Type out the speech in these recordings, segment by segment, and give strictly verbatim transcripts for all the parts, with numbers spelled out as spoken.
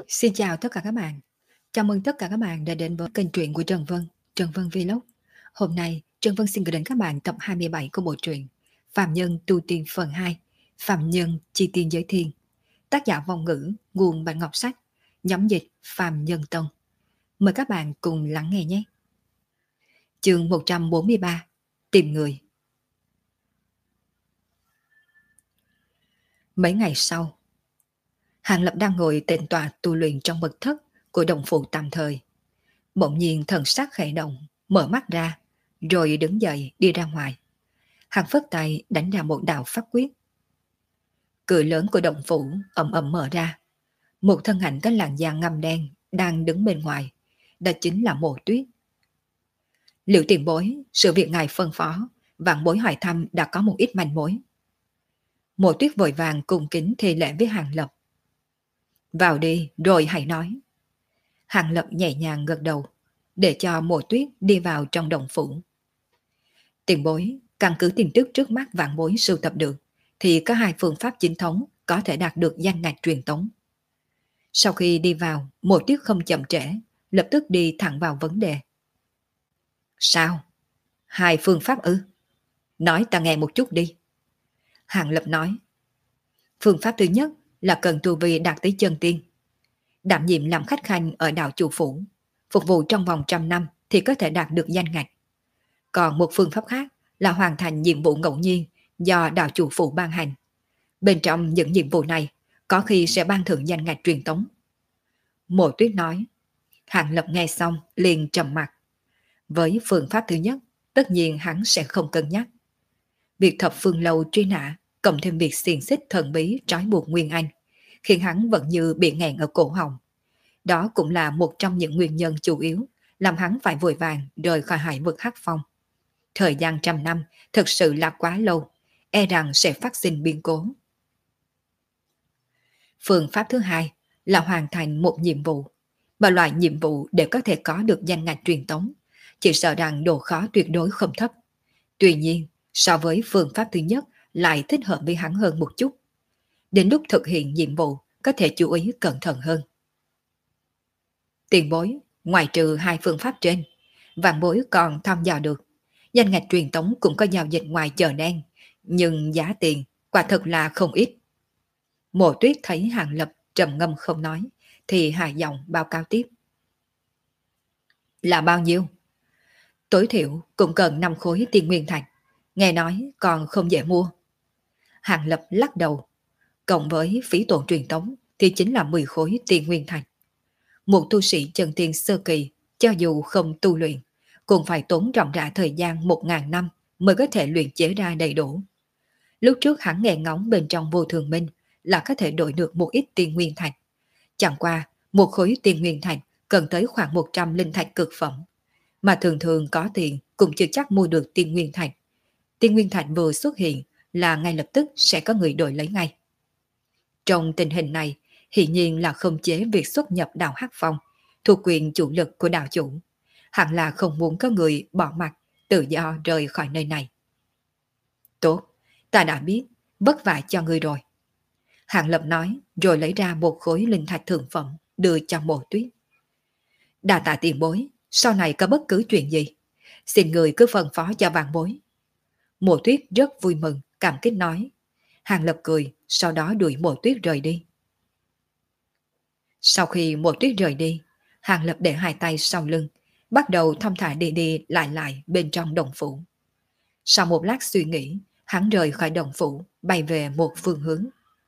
Xin chào tất cả các bạn. Chào mừng tất cả các bạn đã đến với kênh truyện của Trần Vân, Trần Vân Vlog. Hôm nay, Trần Vân xin gửi đến các bạn tập hai mươi bảy của bộ truyện Phạm Nhân Tu Tiên phần hai, Phạm Nhân Chi Tiên Giới Thiên. Tác giả Vong Ngữ, nguồn Bạch Ngọc Sách, nhóm dịch Phạm Nhân Tông. Mời các bạn cùng lắng nghe nhé. Chương một trăm bốn mươi ba, Tìm Người. Mấy ngày sau, Hàng Lập đang ngồi tịnh tọa tu luyện trong mật thất của đồng phụ tạm thời. Bỗng nhiên thần sắc khẽ động, mở mắt ra, rồi đứng dậy đi ra ngoài. Hàng phất tay đánh ra một đạo pháp quyết. Cửa lớn của động phủ ầm ầm mở ra. Một thân ảnh có làn da ngăm đen đang đứng bên ngoài, đó chính là Mộ Tuyết. Liệu tiền bối, sự việc ngài phân phó, vạn bối hỏi thăm đã có một ít manh mối. Mộ Tuyết vội vàng cung kính thi lễ với Hàng Lập. Vào đi rồi hãy nói. Hàng Lập nhẹ nhàng gật đầu, để cho Mộ Tuyết đi vào trong động phủ. Tiền bối, căn cứ tin tức trước mắt vạn bối sưu tập được, thì có hai phương pháp chính thống có thể đạt được danh ngạch truyền tống. Sau khi đi vào, Mộ Tuyết không chậm trễ, lập tức đi thẳng vào vấn đề. Sao? Hai phương pháp ư? Nói ta nghe một chút đi. Hàng Lập nói. Phương pháp thứ nhất là cần tu vi đạt tới chân tiên. Đảm nhiệm làm khách khanh ở đạo chủ phủ, phục vụ trong vòng trăm năm thì có thể đạt được danh ngạch. Còn một phương pháp khác là hoàn thành nhiệm vụ ngẫu nhiên do đạo chủ phủ ban hành. Bên trong những nhiệm vụ này có khi sẽ ban thưởng danh ngạch truyền tống. Mộ Tuyết nói. Hàng Lập nghe xong liền trầm mặt. Với phương pháp thứ nhất, tất nhiên hắn sẽ không cân nhắc. Việc thập phương lâu truy nã, cộng thêm việc xiềng xích thần bí trói buộc Nguyên Anh, khiến hắn vẫn như bị nghẹn ở cổ họng. Đó cũng là một trong những nguyên nhân chủ yếu làm hắn phải vội vàng rời khỏi hải vực Hắc Phong. Thời gian trăm năm thực sự là quá lâu, e rằng sẽ phát sinh biến cố. Phương pháp thứ hai là hoàn thành một nhiệm vụ. Và loại nhiệm vụ để có thể có được danh ngạch truyền tống, chỉ sợ rằng độ khó tuyệt đối không thấp. Tuy nhiên, so với phương pháp thứ nhất lại thích hợp với hắn hơn một chút. Đến lúc thực hiện nhiệm vụ có thể chú ý cẩn thận hơn. Tiền bối, ngoài trừ hai phương pháp trên, vạn bối còn thăm dò được. Danh ngạch truyền tống cũng có giao dịch ngoài chợ đen, nhưng giá tiền quả thật là không ít. Mộ Tuyết thấy Hàng Lập trầm ngâm không nói, thì hài giọng báo cáo tiếp. Là bao nhiêu? Tối thiểu cũng cần năm khối tiên nguyên thạch, nghe nói còn không dễ mua. Hàng Lập lắc đầu, cộng với phí tổn truyền tống thì chính là mười khối tiên nguyên thạch. Một tu sĩ chân tiên sơ kỳ, cho dù không tu luyện, cũng phải tốn ròng rã thời gian một ngàn năm mới có thể luyện chế ra đầy đủ. Lúc trước hắn nghe ngóng bên trong vô thường minh là có thể đổi được một ít tiên nguyên thạch. Chẳng qua, một khối tiên nguyên thạch cần tới khoảng một trăm linh thạch cực phẩm. Mà thường thường có tiền cũng chưa chắc mua được tiên nguyên thạch. Tiên nguyên thạch vừa xuất hiện là ngay lập tức sẽ có người đổi lấy ngay. Trong tình hình này, hiển nhiên là không chế việc xuất nhập đạo Hắc Phong, thuộc quyền chủ lực của đạo chủ. Hẳn là không muốn có người bỏ mặt, tự do rời khỏi nơi này. Tốt, ta đã biết, vất vả cho ngươi rồi. Hàng Lập nói, rồi lấy ra một khối linh thạch thượng phẩm, đưa cho Mộ Tuyết. Đa tạ tiền bối, sau này có bất cứ chuyện gì, xin người cứ phân phó cho vạn bối. Mộ Tuyết rất vui mừng, cảm kích nói. Hàng Lập cười, sau đó đuổi Mộ Tuyết rời đi. Sau khi Mộ Tuyết rời đi, Hàng Lập để hai tay sau lưng, bắt đầu thong thả đi đi lại lại bên trong động phủ. Sau một lát suy nghĩ, hắn rời khỏi động phủ, bay về một phương hướng.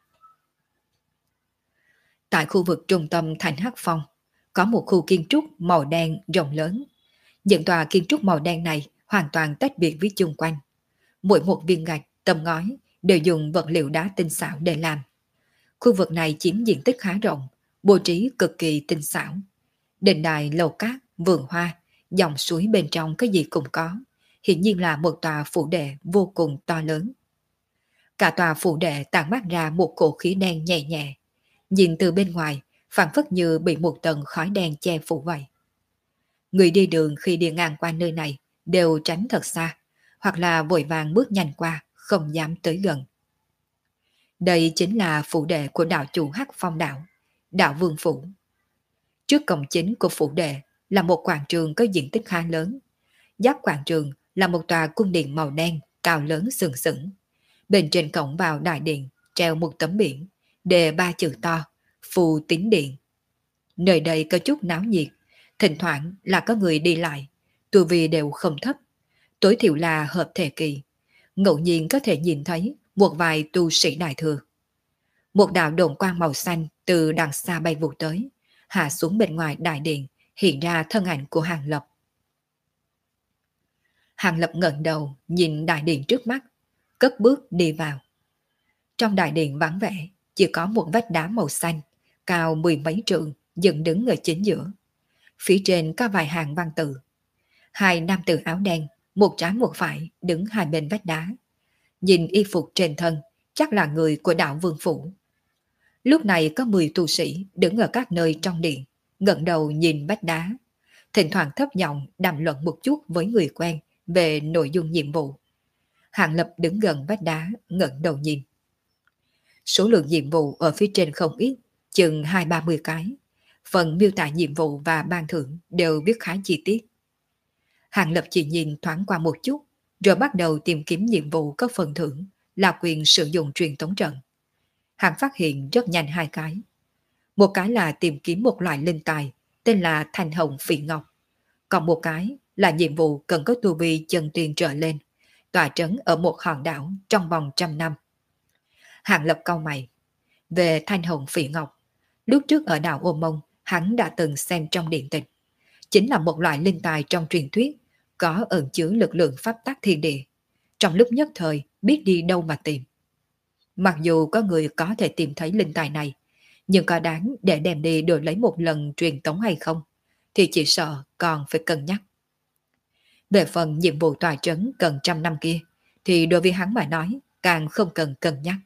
Tại khu vực trung tâm thành Hắc Phong, có một khu kiến trúc màu đen rộng lớn. Những tòa kiến trúc màu đen này hoàn toàn tách biệt với chung quanh. Mỗi một viên gạch, tấm ngói đều dùng vật liệu đá tinh xảo để làm. Khu vực này chiếm diện tích khá rộng, bố trí cực kỳ tinh xảo. Đền đài, lầu cát, vườn hoa, dòng suối bên trong cái gì cũng có. Hiển nhiên là một tòa phủ đệ vô cùng to lớn. Cả tòa phủ đệ tản mát ra một cổ khí đen nhẹ nhẹ. Nhìn từ bên ngoài, phản phất như bị một tầng khói đen che phủ vậy. Người đi đường khi đi ngang qua nơi này đều tránh thật xa, hoặc là vội vàng bước nhanh qua, không dám tới gần. Đây chính là phủ đệ của đạo chủ Hắc Phong đạo, đạo Vương Phủ. Trước cổng chính của phủ đệ là một quảng trường có diện tích khá lớn. Giáp quảng trường là một tòa cung điện màu đen, cao lớn sừng sững. Bên trên cổng vào đại điện treo một tấm biển, đề ba chữ to, Phù Tín Điện. Nơi đây có chút náo nhiệt, thỉnh thoảng là có người đi lại, tu vi đều không thấp, tối thiểu là hợp thể kỳ. Ngẫu nhiên có thể nhìn thấy một vài tu sĩ đại thừa. Một đạo đồn quang màu xanh từ đằng xa bay vụt tới, hạ xuống bên ngoài đại điện, hiện ra thân ảnh của Hàng Lập. Hàng Lập ngẩng đầu nhìn đại điện trước mắt, cất bước đi vào. Trong đại điện vắng vẻ, chỉ có một vách đá màu xanh, cao mười mấy trượng, dựng đứng ở chính giữa. Phía trên có vài hàng văn tự. Hai nam tử áo đen, một trái một phải, đứng hai bên vách đá. Nhìn y phục trên thân, chắc là người của đạo Vương Phủ. Lúc này có mười tu sĩ đứng ở các nơi trong điện, ngẩng đầu nhìn vách đá. Thỉnh thoảng thấp giọng đàm luận một chút với người quen về nội dung nhiệm vụ. Hàng Lập đứng gần vách đá, ngẩng đầu nhìn. Số lượng nhiệm vụ ở phía trên không ít, chừng hai ba mươi cái. Phần miêu tả nhiệm vụ và ban thưởng đều viết khá chi tiết. Hàng Lập chỉ nhìn thoáng qua một chút, rồi bắt đầu tìm kiếm nhiệm vụ có phần thưởng là quyền sử dụng truyền tống trận. Hắn phát hiện rất nhanh hai cái. Một cái là tìm kiếm một loại linh tài tên là Thanh Hồng Phỉ Ngọc. Còn một cái là nhiệm vụ cần có tu vi chân tiên trở lên, tọa trấn ở một hòn đảo trong vòng trăm năm. Hàng Lập cau mày. Về Thanh Hồng Phỉ Ngọc, lúc trước ở đảo Ô Mông, hắn đã từng xem trong điện tịch. Chính là một loại linh tài trong truyền thuyết, có ẩn chứa lực lượng pháp tắc thiên địa. Trong lúc nhất thời, biết đi đâu mà tìm. Mặc dù có người có thể tìm thấy linh tài này, nhưng có đáng để đem đi đổi lấy một lần truyền tống hay không, thì chỉ sợ còn phải cân nhắc. Về phần nhiệm vụ tòa trấn cần trăm năm kia, thì đối với hắn mà nói, càng không cần cân nhắc.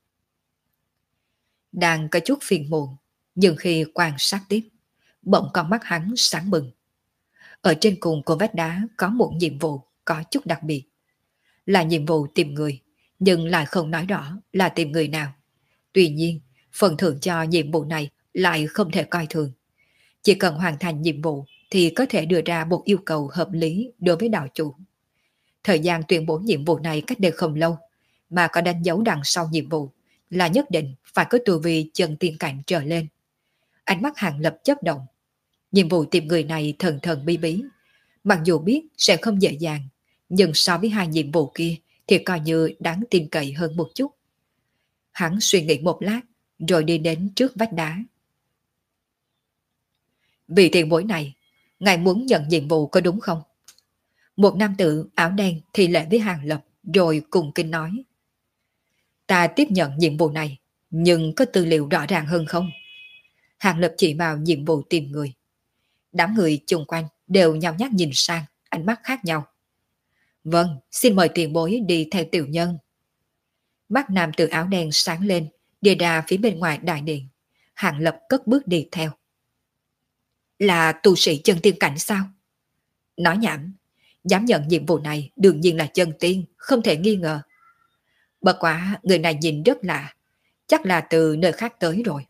Đang có chút phiền muộn, nhưng khi quan sát tiếp, bỗng con mắt hắn sáng bừng. Ở trên cùng của vách đá có một nhiệm vụ có chút đặc biệt. Là nhiệm vụ tìm người, nhưng lại không nói rõ là tìm người nào. Tuy nhiên, phần thưởng cho nhiệm vụ này lại không thể coi thường. Chỉ cần hoàn thành nhiệm vụ thì có thể đưa ra một yêu cầu hợp lý đối với đạo chủ. Thời gian tuyên bố nhiệm vụ này cách đây không lâu, mà có đánh dấu đằng sau nhiệm vụ là nhất định phải có tu vi chân tiên cảnh trở lên. Ánh mắt Hàng Lập chớp động. Nhiệm vụ tìm người này thần thần bí bí. Mặc dù biết sẽ không dễ dàng, nhưng so với hai nhiệm vụ kia thì coi như đáng tin cậy hơn một chút. Hắn suy nghĩ một lát, rồi đi đến trước vách đá. Vì tiền bối này, ngài muốn nhận nhiệm vụ có đúng không? Một nam tử áo đen thì lễ với Hàng Lập, rồi cùng kinh nói. Ta tiếp nhận nhiệm vụ này, nhưng có tư liệu rõ ràng hơn không? Hàng Lập chỉ vào nhiệm vụ tìm người. Đám người chung quanh đều nhao nhác nhìn sang, ánh mắt khác nhau. Vâng, xin mời tiền bối đi theo tiểu nhân. Mắt nam tử áo đen sáng lên, đi ra phía bên ngoài đại điện. Hàng Lập cất bước đi theo. Là tu sĩ chân tiên cảnh sao? Nói nhảm, dám nhận nhiệm vụ này đương nhiên là chân tiên, không thể nghi ngờ. Bất quá người này nhìn rất lạ, chắc là từ nơi khác tới rồi.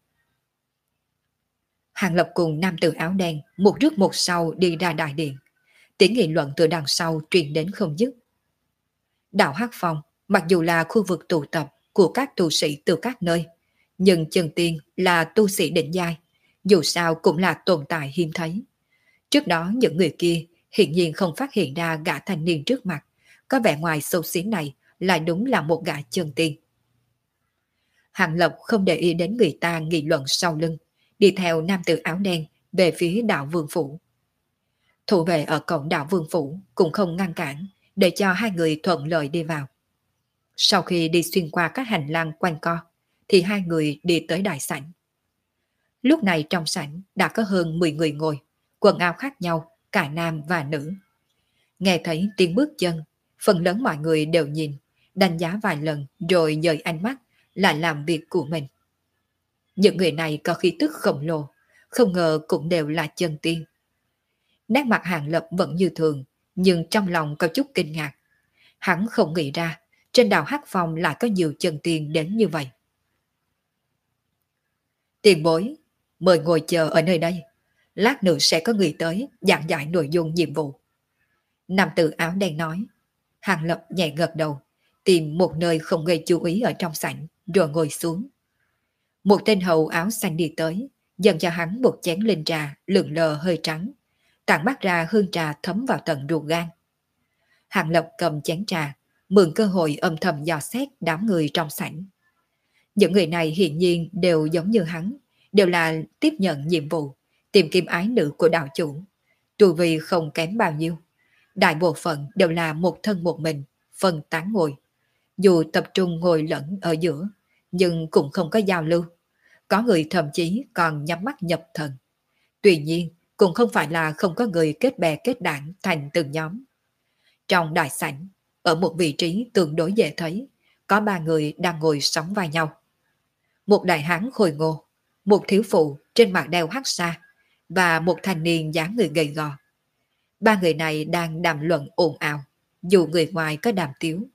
Hàng Lập cùng nam tử áo đen một trước một sau đi ra đại điện. Tiếng nghị luận từ đằng sau truyền đến không dứt. Đảo Hắc Phong mặc dù là khu vực tụ tập của các tu sĩ từ các nơi, nhưng chân tiên là tu sĩ đỉnh giai, dù sao cũng là tồn tại hiếm thấy. Trước đó những người kia hiển nhiên không phát hiện ra gã thanh niên trước mặt, có vẻ ngoài xấu xí này lại đúng là một gã chân tiên. Hàng Lập không để ý đến người ta nghị luận sau lưng, đi theo nam tử áo đen về phía đạo Vương Phủ. Thủ vệ ở cổng đạo Vương Phủ cũng không ngăn cản, để cho hai người thuận lợi đi vào. Sau khi đi xuyên qua các hành lang quanh co, thì hai người đi tới đại sảnh. Lúc này trong sảnh đã có hơn mười người ngồi, quần áo khác nhau, cả nam và nữ. Nghe thấy tiếng bước chân, phần lớn mọi người đều nhìn, đánh giá vài lần rồi dời ánh mắt lại làm việc của mình. Những người này có khí tức khổng lồ, không ngờ cũng đều là chân tiên. Nét mặt Hàng Lập vẫn như thường, nhưng trong lòng có chút kinh ngạc. Hắn không nghĩ ra, trên đảo Hắc Phong lại có nhiều chân tiên đến như vậy. Tiền bối, mời ngồi chờ ở nơi đây. Lát nữa sẽ có người tới giảng giải nội dung nhiệm vụ. Nam tử áo đen nói. Hàng Lập nhẹ gật đầu, tìm một nơi không gây chú ý ở trong sảnh, rồi ngồi xuống. Một tên hầu áo xanh đi tới, dần cho hắn một chén linh trà lượn lờ hơi trắng, tản mắt ra hương trà thấm vào tận ruột gan. Hàng Lập cầm chén trà, mượn cơ hội âm thầm dò xét đám người trong sảnh. Những người này hiển nhiên đều giống như hắn, đều là tiếp nhận nhiệm vụ, tìm kiếm ái nữ của đạo chủ. Tu vi không kém bao nhiêu. Đại bộ phận đều là một thân một mình, phân tán ngồi. Dù tập trung ngồi lẫn ở giữa, nhưng cũng không có giao lưu. Có người thậm chí còn nhắm mắt nhập thần. Tuy nhiên, cũng không phải là không có người kết bè kết đảng thành từng nhóm. Trong đại sảnh, ở một vị trí tương đối dễ thấy, có ba người đang ngồi sóng vai nhau. Một đại hán khôi ngô, một thiếu phụ trên mặt đeo hắc sa và một thanh niên dáng người gầy gò. Ba người này đang đàm luận ồn ào, dù người ngoài có đàm tiếu.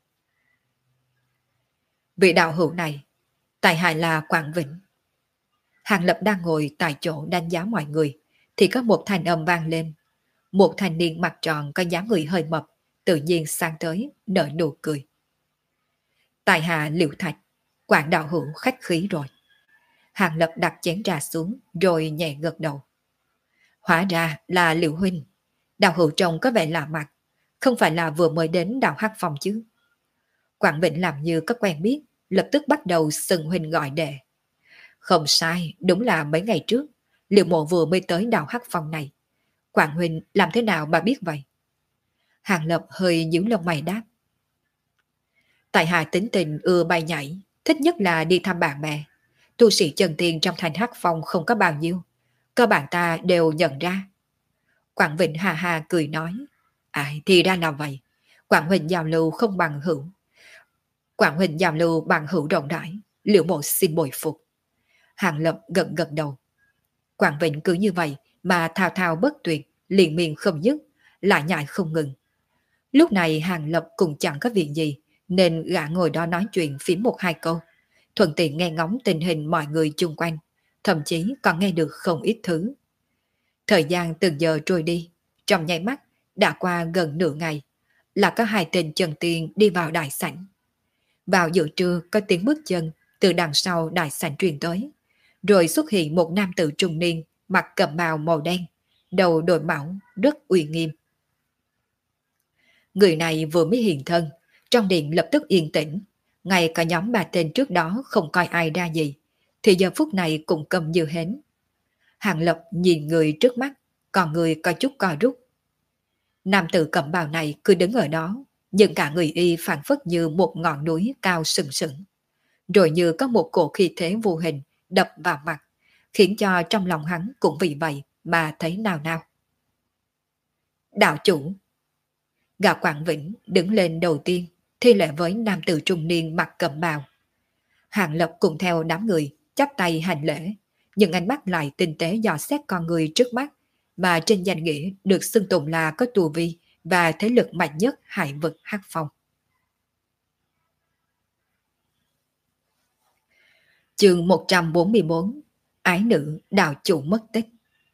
Vị đạo hữu này, tại hạ là Quảng Vĩnh. Hàng Lập đang ngồi tại chỗ đánh giá mọi người, thì có một thanh âm vang lên. Một thanh niên mặt tròn có dáng người hơi mập, tự nhiên sang tới, nở nụ cười. Tại hạ Liễu Thạch, Quảng đạo hữu khách khí rồi. Hàng Lập đặt chén trà xuống, rồi nhẹ gật đầu. Hóa ra là Liễu huynh. Đạo hữu trông có vẻ lạ mặt, không phải là vừa mới đến đạo hắc phòng chứ? Quảng Vĩnh làm như có quen biết, lập tức bắt đầu xưng huynh gọi đệ. Không sai, đúng là mấy ngày trước, Liễu mộ vừa mới tới đạo hắc phòng này. Quảng huynh làm thế nào mà biết vậy? Hàng Lập hơi nhíu lông mày đáp. Tại hạ tính tình ưa bay nhảy, thích nhất là đi thăm bạn bè. Tu sĩ chân tiên trong thành hắc phong không có bao nhiêu, cơ bản ta đều nhận ra. Quảng Vĩnh hà hà cười nói. Ai thì ra là vậy. Quảng huynh giao lưu không bằng hữu. Quảng huynh giao lưu bằng hữu rộng rãi. Liễu mộ xin bồi phục. Hàng Lập gật gật đầu. Quảng Vĩnh cứ như vậy mà thao thao bất tuyệt, liền miệng không dứt, lại nhại không ngừng. Lúc này Hàng Lập cũng chẳng có việc gì, nên gã ngồi đó nói chuyện phím một hai câu, thuận tiện nghe ngóng tình hình mọi người chung quanh, thậm chí còn nghe được không ít thứ. Thời gian từng giờ trôi đi, trong nháy mắt đã qua gần nửa ngày, là có hai tên chân tiên đi vào đại sảnh. Vào giữa trưa có tiếng bước chân từ đằng sau đại sảnh truyền tới, rồi xuất hiện một nam tử trung niên mặc cẩm bào màu đen, đầu đội mão, rất uy nghiêm. Người này vừa mới hiện thân, trong điện lập tức yên tĩnh, ngay cả nhóm ba tên trước đó không coi ai ra gì, thì giờ phút này cũng cầm như hến. Hàng Lập nhìn người trước mắt, còn người có chút co rút. Nam tử cẩm bào này cứ đứng ở đó, nhưng cả người y phản phất như một ngọn núi cao sừng sững. Rồi như có một cổ khí thế vô hình đập vào mặt, khiến cho trong lòng hắn cũng vì vậy mà thấy nao nao. Đạo chủ! Gã Quảng Vĩnh đứng lên đầu tiên, thi lễ với nam tử trung niên mặc cẩm bào. Hàng Lập cùng theo đám người, chắp tay hành lễ, nhưng ánh mắt lại tinh tế dò xét con người trước mắt, mà trên danh nghĩa được xưng tụng là có tu vi và thế lực mạnh nhất hải vực hắc phong. Chương một trăm bốn mươi bốn. Ái nữ đạo chủ mất tích.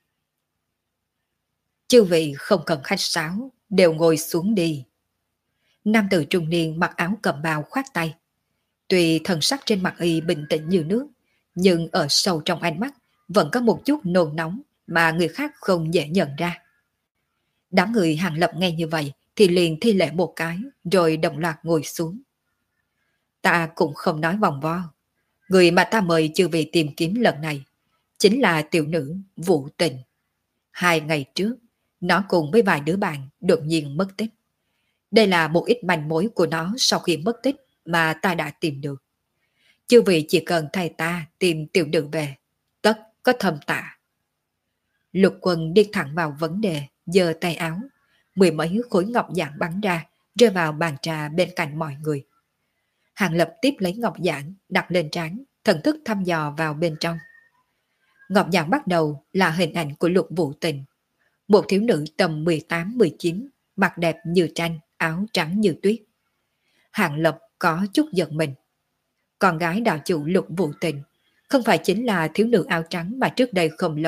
Chư vị không cần khách sáo, đều ngồi xuống đi. Nam tử trung niên mặc áo cẩm bào khoát tay. Tuy thần sắc trên mặt y bình tĩnh như nước, nhưng ở sâu trong ánh mắt vẫn có một chút nôn nóng mà người khác không dễ nhận ra. Đám người Hàng Lập nghe như vậy thì liền thi lễ một cái, rồi đồng loạt ngồi xuống. Ta cũng không nói vòng vo. Người mà ta mời chư vị tìm kiếm lần này chính là tiểu nữ Vũ Tình. Hai ngày trước, nó cùng với vài đứa bạn đột nhiên mất tích. Đây là một ít manh mối của nó sau khi mất tích mà ta đã tìm được. Chư vị chỉ cần thay ta tìm tiểu nữ về, tất có thâm tạ. Lục Quân đi thẳng vào vấn đề, giơ tay áo, mười mấy khối ngọc giản bắn ra, rơi vào bàn trà bên cạnh mọi người. Hàng Lập tiếp lấy ngọc giản, đặt lên trán, thần thức thăm dò vào bên trong. Ngọc giản bắt đầu là hình ảnh của Lục Vũ Tình, một thiếu nữ tầm mười tám mười chín, mặt đẹp như tranh, áo trắng như tuyết. Hàng Lập có chút giận mình. Con gái đạo chủ Lục Vũ Tình không phải chính là thiếu nữ áo trắng mà trước đây không lâu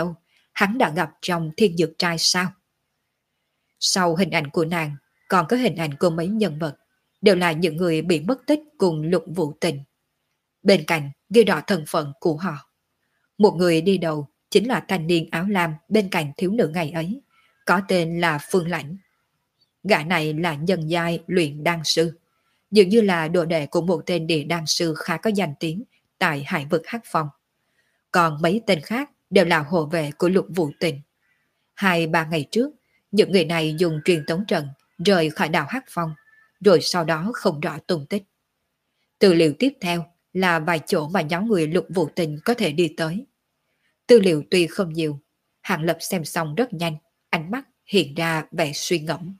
hắn đã gặp trong thiên dược trai sao? Sau hình ảnh của nàng, còn có hình ảnh của mấy nhân vật, đều là những người bị mất tích cùng Lục Vũ Tình. Bên cạnh ghi rõ thân phận của họ. Một người đi đầu chính là thanh niên áo lam bên cạnh thiếu nữ ngày ấy, có tên là Phương Lãnh. Gã này là nhân giai luyện đan sư, dường như là đồ đệ của một tên địa đan sư khá có danh tiếng tại hải vực Hắc Phong. Còn mấy tên khác đều là hộ vệ của Lục Vũ Tình. Hai ba ngày trước, những người này dùng truyền tống trận rời khỏi đảo Hắc Phong, rồi sau đó không rõ tung tích. Tư liệu tiếp theo là vài chỗ mà nhóm người Lục Vũ Tình có thể đi tới. Tư liệu tuy không nhiều, Hàng Lập xem xong rất nhanh, ánh mắt hiện ra vẻ suy ngẫm.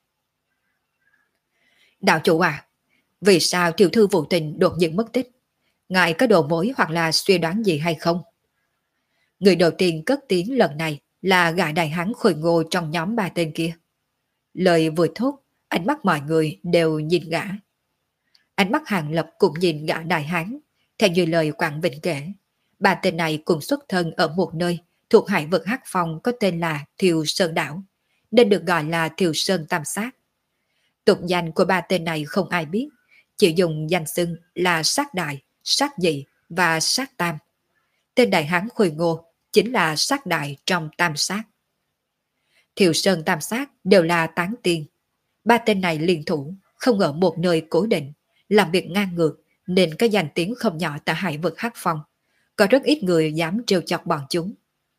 Đạo chủ à, vì sao tiểu thư Vũ Tình đột nhiên mất tích? Ngài có đầu mối hoặc là suy đoán gì hay không? Người đầu tiên cất tiếng lần này là gã đại hán khôi ngô trong nhóm ba tên kia. Lời vừa thốt, ánh mắt mọi người đều nhìn gã. Ánh mắt Hàng Lập cũng nhìn gã đại hán, theo như lời Quảng Vĩnh kể. Ba tên này cùng xuất thân ở một nơi thuộc hải vực Hắc Phong có tên là Thiều Sơn Đảo, nên được gọi là Thiều Sơn Tam Sát. Tục danh của ba tên này không ai biết, chỉ dùng danh xưng là Sát Đại, Sát Dị và Sát Tam. Tên đại hán khôi ngô chính là Sát Đại trong Tam Sát. Thiều Sơn Tam Sát đều là tán tiên. Ba tên này liên thủ, không ở một nơi cố định, làm việc ngang ngược, nên có danh tiếng không nhỏ tại hải vực Hắc Phong. Có rất ít người dám trêu chọc bọn chúng.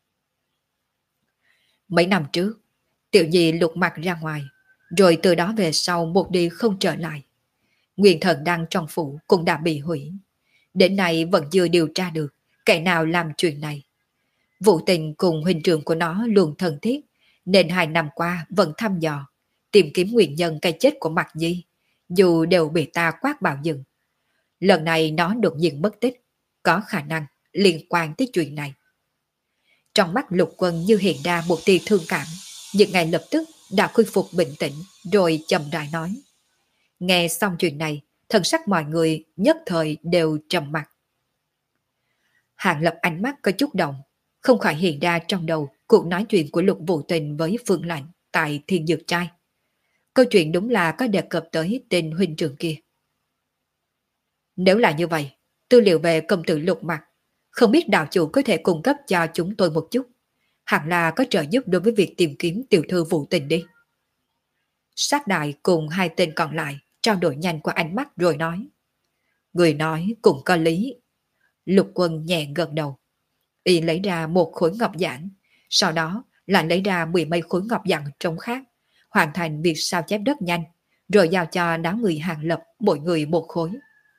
Mấy năm trước, Tiểu Nhi lục mặt ra ngoài, rồi từ đó về sau một đi không trở lại. Nguyên thần đăng trong phủ cũng đã bị hủy. Đến nay vẫn chưa điều tra được kẻ nào làm chuyện này. Vũ Tình cùng huynh trưởng của nó luôn thân thiết, nên hai năm qua vẫn thăm dò, tìm kiếm nguyên nhân cái chết của Mạc Nhi, dù đều bị ta quát bảo dừng. Lần này nó đột nhiên mất tích, có khả năng liên quan tới chuyện này. Trong mắt Lục Quân như hiện ra một tia thương cảm, nhưng ngay lập tức đã khôi phục bình tĩnh, rồi chậm rãi nói. Nghe xong chuyện này, thần sắc mọi người nhất thời đều trầm mặc. Hàng Lập ánh mắt có chút động, không khỏi hiện ra trong đầu cuộc nói chuyện của Lục Vũ Tình với Phương Lạnh tại Thiên Dược Trai. Câu chuyện đúng là có đề cập tới tên huynh trưởng kia. Nếu là như vậy, tư liệu về công tử Lục Mặc, không biết đạo chủ có thể cung cấp cho chúng tôi một chút, hẳn là có trợ giúp đối với việc tìm kiếm tiểu thư Vũ Tình đi. Sát Đại cùng hai tên còn lại trao đổi nhanh qua ánh mắt rồi nói. Người nói cũng có lý. Lục Quân nhẹ gật đầu. Y lấy ra một khối ngọc giản, sau đó lại lấy ra mười mấy khối ngọc giản trống khác, hoàn thành việc sao chép rất nhanh, rồi giao cho đám người Hàng Lập mỗi người một khối.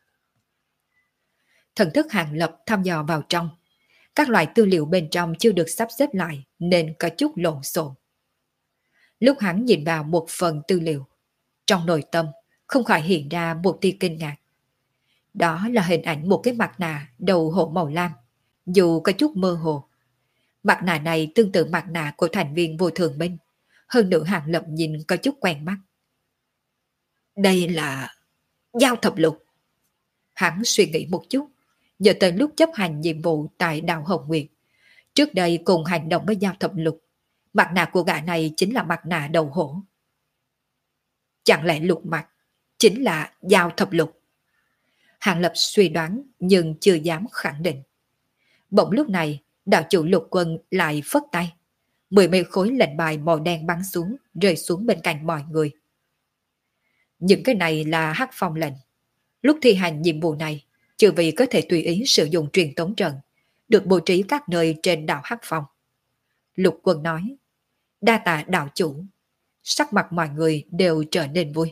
Thần thức Hàng Lập thăm dò vào trong. Các loại tư liệu bên trong chưa được sắp xếp lại nên có chút lộn xộn. Lúc hắn nhìn vào một phần tư liệu, trong nội tâm không khỏi hiện ra một tia kinh ngạc. Đó là hình ảnh một cái mặt nạ đầu hổ màu lam, dù có chút mơ hồ. Mặt nạ này tương tự mặt nạ của thành viên vô thường binh, hơn nữa Hàng Lập nhìn có chút quen mắt. Đây là Giao Thập Lục. Hắn suy nghĩ một chút, giờ tới lúc chấp hành nhiệm vụ tại đảo Hồng Nguyệt. Trước đây cùng hành động với Giao Thập Lục, mặt nạ của gã này chính là mặt nạ đầu hổ. Chẳng lẽ Lục Mặc chính là Giao Thập Lục? Hàng Lập suy đoán nhưng chưa dám khẳng định. Bỗng lúc này, đạo chủ Lục Quân lại phất tay. Mười mấy khối lệnh bài màu đen bắn xuống, rơi xuống bên cạnh mọi người. Những cái này là hắc phong lệnh. Lúc thi hành nhiệm vụ này, trừ vì có thể tùy ý sử dụng truyền tống trận, được bố trí các nơi trên đảo Hắc Phong. Lục Quân nói, đa tạ đạo chủ. Sắc mặt mọi người đều trở nên vui.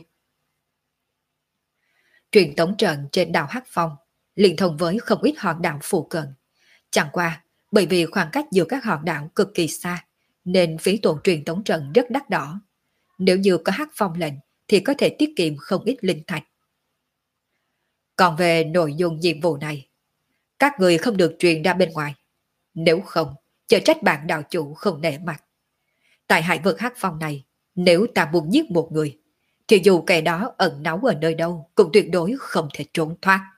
Truyền tống trận trên đảo Hắc Phong liên thông với không ít hòn đảo phụ cận. Chẳng qua, bởi vì khoảng cách giữa các hòn đảo cực kỳ xa, nên phí tổn truyền tống trận rất đắt đỏ. Nếu như có Hắc Phong lệnh, thì có thể tiết kiệm không ít linh thạch. Còn về nội dung nhiệm vụ này, các người không được truyền ra bên ngoài. Nếu không, chớ trách bạn đạo chủ không nể mặt. Tại hải vực Hắc Phong này, nếu ta muốn giết một người, thì dù kẻ đó ẩn náu ở nơi đâu cũng tuyệt đối không thể trốn thoát.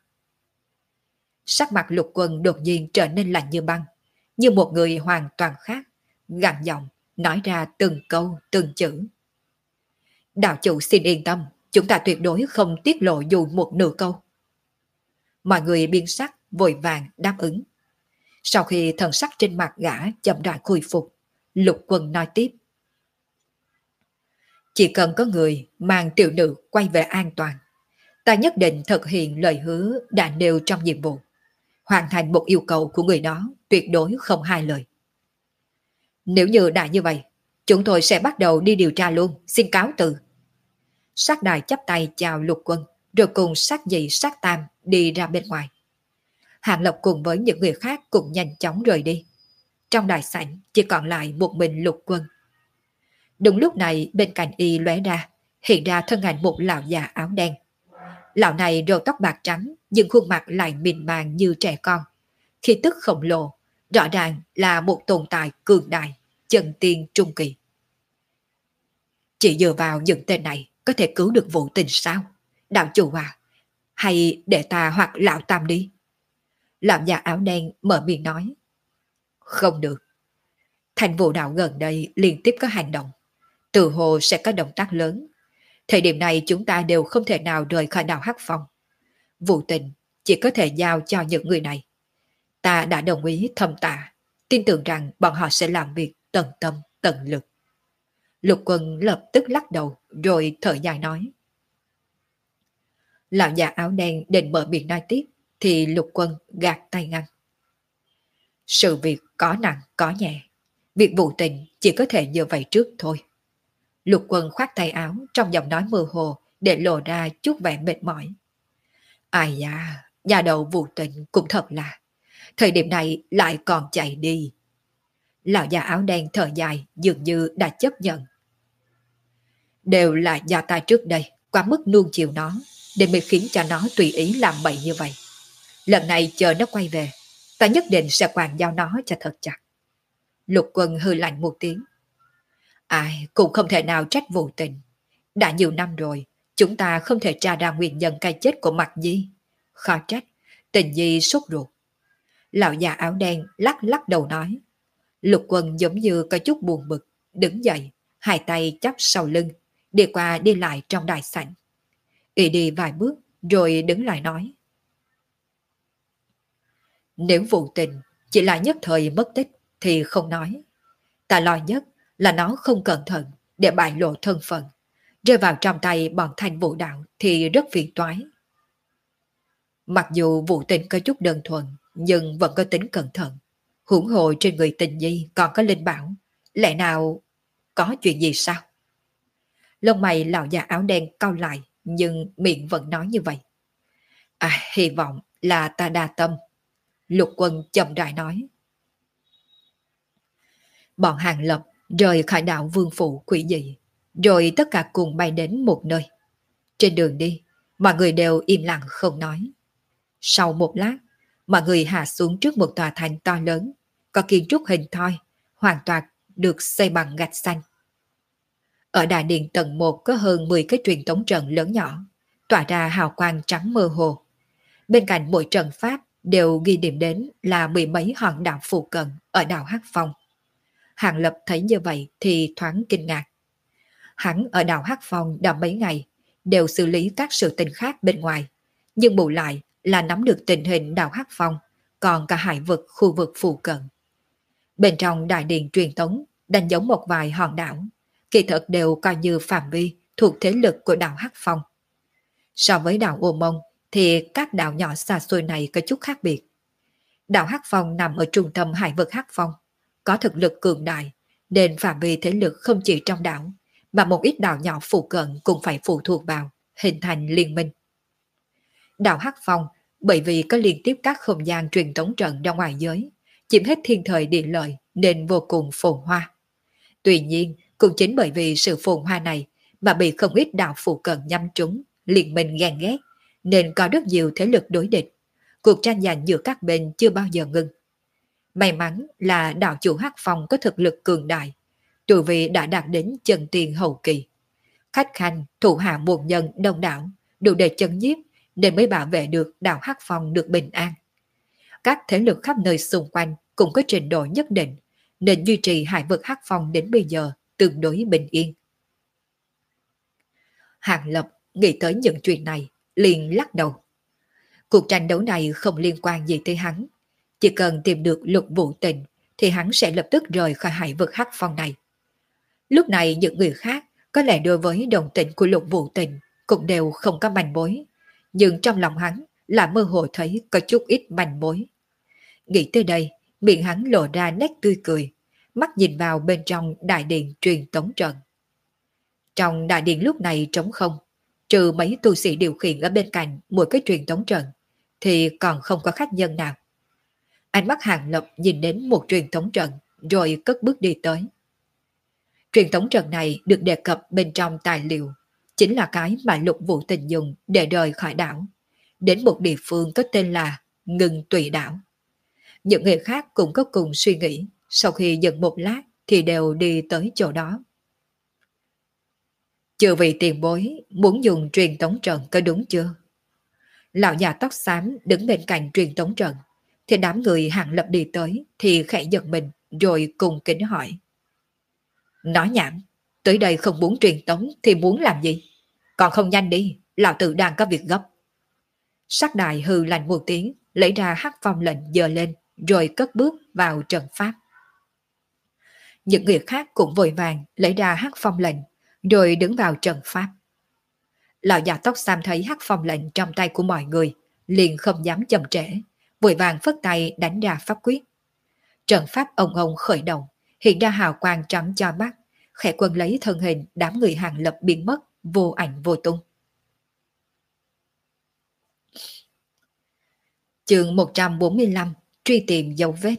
Sắc mặt Lục Quân đột nhiên trở nên lạnh như băng, như một người hoàn toàn khác, gằn giọng, nói ra từng câu, từng chữ. Đạo chủ xin yên tâm, chúng ta tuyệt đối không tiết lộ dù một nửa câu. Mọi người biến sắc, vội vàng đáp ứng. Sau khi thần sắc trên mặt gã chậm rãi khôi phục, Lục Quân nói tiếp. Chỉ cần có người mang tiểu nữ quay về an toàn, ta nhất định thực hiện lời hứa đã nêu trong nhiệm vụ. Hoàn thành một yêu cầu của người đó, tuyệt đối không hai lời. Nếu như đã như vậy, chúng tôi sẽ bắt đầu đi điều tra luôn, xin cáo từ. Sát đài chắp tay chào Lục Quân, rồi cùng sát nhị sát tam đi ra bên ngoài. Hàng Lập cùng với những người khác cũng nhanh chóng rời đi. Trong đại sảnh chỉ còn lại một mình Lục Quân. Đúng lúc này bên cạnh y lóe ra, hiện ra thân ảnh một lão già áo đen. Lão này râu tóc bạc trắng, nhưng khuôn mặt lại mịn màng như trẻ con. Khí tức khổng lồ, rõ ràng là một tồn tại cường đại, chân tiên trung kỳ. Chỉ dựa vào những tên này có thể cứu được Vũ Tình sao? Đạo chủ à, hay để ta hoặc lão tam đi? Lão già áo đen mở miệng nói. Không được. Thành Vũ đạo gần đây liên tiếp có hành động. Từ hồ sẽ có động tác lớn. Thời điểm này chúng ta đều không thể nào rời khỏi đảo Hắc Phong. Vũ Tình chỉ có thể giao cho những người này. Ta đã đồng ý thầm tạ, tin tưởng rằng bọn họ sẽ làm việc tận tâm, tận lực. Lục Quân lập tức lắc đầu rồi thở dài nói. Lão già áo đen định mở miệng nói tiếp thì Lục Quân gạt tay ngăn. Sự việc có nặng có nhẹ, việc Vũ Tình chỉ có thể như vậy trước thôi. Lục Quân khoát tay áo trong giọng nói mơ hồ để lộ ra chút vẻ mệt mỏi. Ai da, nhà đầu Vũ Tình cũng thật là, thời điểm này lại còn chạy đi. Lão già áo đen thở dài dường như đã chấp nhận. Đều là do ta trước đây quá mức nuông chiều nó, nên mới khiến cho nó tùy ý làm bậy như vậy. Lần này chờ nó quay về, ta nhất định sẽ quản giao nó cho thật chặt. Lục Quân hừ lạnh một tiếng. Ai cũng không thể nào trách Vũ Tình. Đã nhiều năm rồi, chúng ta không thể tra ra nguyên nhân cái chết của Mạc Di. Khó trách, Tình Nhi sốt ruột. Lão già áo đen lắc lắc đầu nói. Lục Quân giống như có chút buồn bực, đứng dậy, hai tay chắp sau lưng, đi qua đi lại trong đại sảnh. Y đi vài bước, rồi đứng lại nói. Nếu Vũ Tình chỉ là nhất thời mất tích, thì không nói. Ta lo nhất là nó không cẩn thận để bại lộ thân phận, rơi vào trong tay bọn Thành Vũ đạo thì rất phiền toái. Mặc dù Vũ Tình có chút đơn thuần, nhưng vẫn có tính cẩn thận. Huống hồ trên người Tình Nhi còn có linh bảo, lẽ nào có chuyện gì sao? Lông mày lão già áo đen cau lại, nhưng miệng vẫn nói như vậy. À, hy vọng là ta đa tâm. Lục Quân chậm rãi nói. Bọn Hàng Lập rời khỏi đảo Vương Phủ quỷ dị, rồi tất cả cùng bay đến một nơi. Trên đường đi, mọi người đều im lặng không nói. Sau một lát, mọi người hạ xuống trước một tòa thành to lớn, có kiến trúc hình thoi, hoàn toàn được xây bằng gạch xanh. Ở đại điện tầng một có hơn mười cái truyền tống trận lớn nhỏ, tỏa ra hào quang trắng mơ hồ. Bên cạnh mỗi trận pháp đều ghi điểm đến là mười mấy hòn đảo phụ cận ở đảo Hắc Phong. Hàng Lập thấy như vậy thì thoáng kinh ngạc. Hắn ở đảo Hắc Phong đã mấy ngày, đều xử lý các sự tình khác bên ngoài, nhưng bù lại là nắm được tình hình đảo Hắc Phong, còn cả hải vực khu vực phụ cận. Bên trong đại điện truyền tống đánh dấu một vài hòn đảo, kỳ thực đều coi như phạm vi thuộc thế lực của đảo Hắc Phong. So với đảo Ô Mông thì các đảo nhỏ xa xôi này có chút khác biệt. Đảo Hắc Phong nằm ở trung tâm hải vực Hắc Phong, có thực lực cường đại, nên phạm vi thế lực không chỉ trong đảo, mà một ít đảo nhỏ phụ cận cũng phải phụ thuộc vào, hình thành liên minh. Đảo Hắc Phong bởi vì có liên tiếp các không gian truyền tống trận ra ngoài giới, chiếm hết thiên thời địa lợi nên vô cùng phồn hoa. Tuy nhiên, cũng chính bởi vì sự phồn hoa này mà bị không ít đảo phụ cận nhắm trúng, liên minh ghen ghét, nên có rất nhiều thế lực đối địch. Cuộc tranh giành giữa các bên chưa bao giờ ngừng. May mắn là đạo chủ Hắc Phong có thực lực cường đại, tu vi đã đạt đến chân tiên hậu kỳ. Khách khanh, thủ hạ muôn nhân đông đảo, đủ để chấn nhiếp nên mới bảo vệ được đạo Hắc Phong được bình an. Các thế lực khắp nơi xung quanh cũng có trình độ nhất định, nên duy trì hải vực hắc phong đến bây giờ tương đối bình yên. Hàng Lập nghĩ tới những chuyện này, liền lắc đầu. Cuộc tranh đấu này không liên quan gì tới hắn. Chỉ cần tìm được Lục Vũ Tình thì hắn sẽ lập tức rời khỏi hải vực hắc phong này. Lúc này những người khác có lẽ đối với đồng tình của Lục Vũ Tình cũng đều không có manh mối, nhưng trong lòng hắn là mơ hồ thấy có chút ít manh mối. Nghĩ tới đây, miệng hắn lộ ra nét tươi cười, mắt nhìn vào bên trong đại điện truyền tống trận. Trong đại điện lúc này trống không, trừ mấy tu sĩ điều khiển ở bên cạnh mỗi cái truyền tống trận, thì còn không có khách nhân nào. Ánh mắt Hàng Lập nhìn đến một truyền tống trận, rồi cất bước đi tới. Truyền tống trận này được đề cập bên trong tài liệu, chính là cái mà Lục Vũ Tình dùng để rời khỏi đảo, đến một địa phương có tên là Ngưng Tùy Đảo. Những người khác cũng có cùng suy nghĩ, sau khi dừng một lát thì đều đi tới chỗ đó. Chưa vì tiền bối muốn dùng truyền tống trận có đúng chưa? Lão già tóc xám đứng bên cạnh truyền tống trận, thì đám người Hàng Lập đi tới thì khẽ giật mình rồi cùng kính hỏi. Nói nhảm, tới đây không muốn truyền tống thì muốn làm gì? Còn không nhanh đi, lão tử đang có việc gấp. Sắc đài hừ lạnh một tiếng, lấy ra hắc phong lệnh giơ lên, rồi cất bước vào trận pháp. Những người khác cũng vội vàng lấy ra hắc phong lệnh, rồi đứng vào trận pháp. Lão già tóc xám thấy hắc phong lệnh trong tay của mọi người, liền không dám chậm trễ, vội vàng phất tay đánh ra pháp quyết. Trận pháp ông ông khởi động, hiện ra hào quang trắng cho mắt, khẽ quân lấy thân hình đám người Hàng Lập biến mất, vô ảnh vô tung. Chương một trăm bốn mươi lăm, truy tìm dấu vết.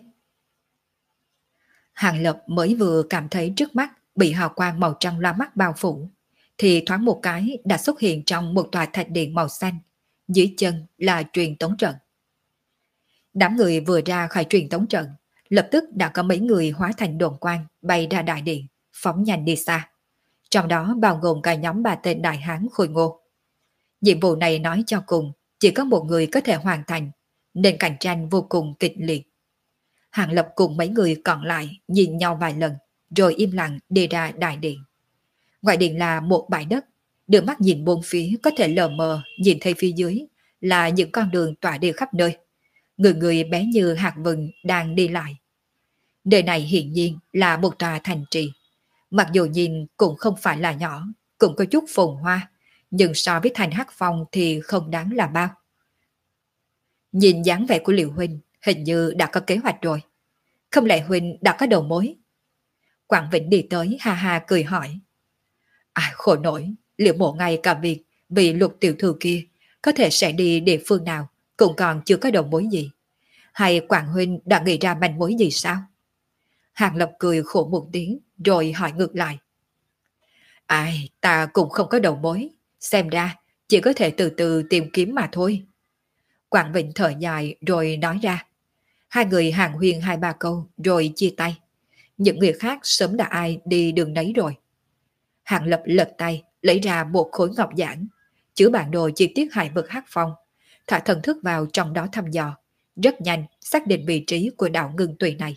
Hàng Lập mới vừa cảm thấy trước mắt bị hào quang màu trắng loa mắt bao phủ, thì thoáng một cái đã xuất hiện trong một tòa thạch điện màu xanh, dưới chân là truyền tống trận. Đám người vừa ra khỏi truyền tống trận, lập tức đã có mấy người hóa thành đồn quang bay ra đại điện, phóng nhanh đi xa. Trong đó bao gồm cả nhóm ba tên đại hán khôi ngô. Nhiệm vụ này nói cho cùng, chỉ có một người có thể hoàn thành, nên cạnh tranh vô cùng kịch liệt. Hàng Lập cùng mấy người còn lại nhìn nhau vài lần, rồi im lặng đi ra đại điện. Ngoài điện là một bãi đất, đưa mắt nhìn bốn phía có thể lờ mờ nhìn thấy phía dưới là những con đường tỏa đi khắp nơi. Người người bé như hạt vừng đang đi lại. Nơi này hiển nhiên là một tòa thành trì. Mặc dù nhìn cũng không phải là nhỏ, cũng có chút phồn hoa, nhưng so với thành Hắc Phong thì không đáng là bao. Nhìn dáng vẻ của Liệu Huynh, hình như đã có kế hoạch rồi. Không lẽ Huynh đã có đầu mối? Quảng Vĩnh đi tới ha ha cười hỏi. À khổ nổi, Liệu Mộ ngay cả việc vì Lục tiểu thư kia có thể sẽ đi địa phương nào cũng còn chưa có đầu mối gì. Hay Quảng Huynh đã nghĩ ra manh mối gì sao? Hàng Lập cười khổ một tiếng rồi hỏi ngược lại. Ai, ta cũng không có đầu mối, xem ra chỉ có thể từ từ tìm kiếm mà thôi. Quảng Vĩnh thở dài rồi nói ra. Hai người hàng huyên hai ba câu rồi chia tay. Những người khác sớm đã ai đi đường nấy rồi. Hàng Lập lật tay lấy ra một khối ngọc giản, chứa bản đồ chi tiết hải vực Hắc Phong, thả thần thức vào trong đó thăm dò, rất nhanh xác định vị trí của đảo Ngưng Tùy này.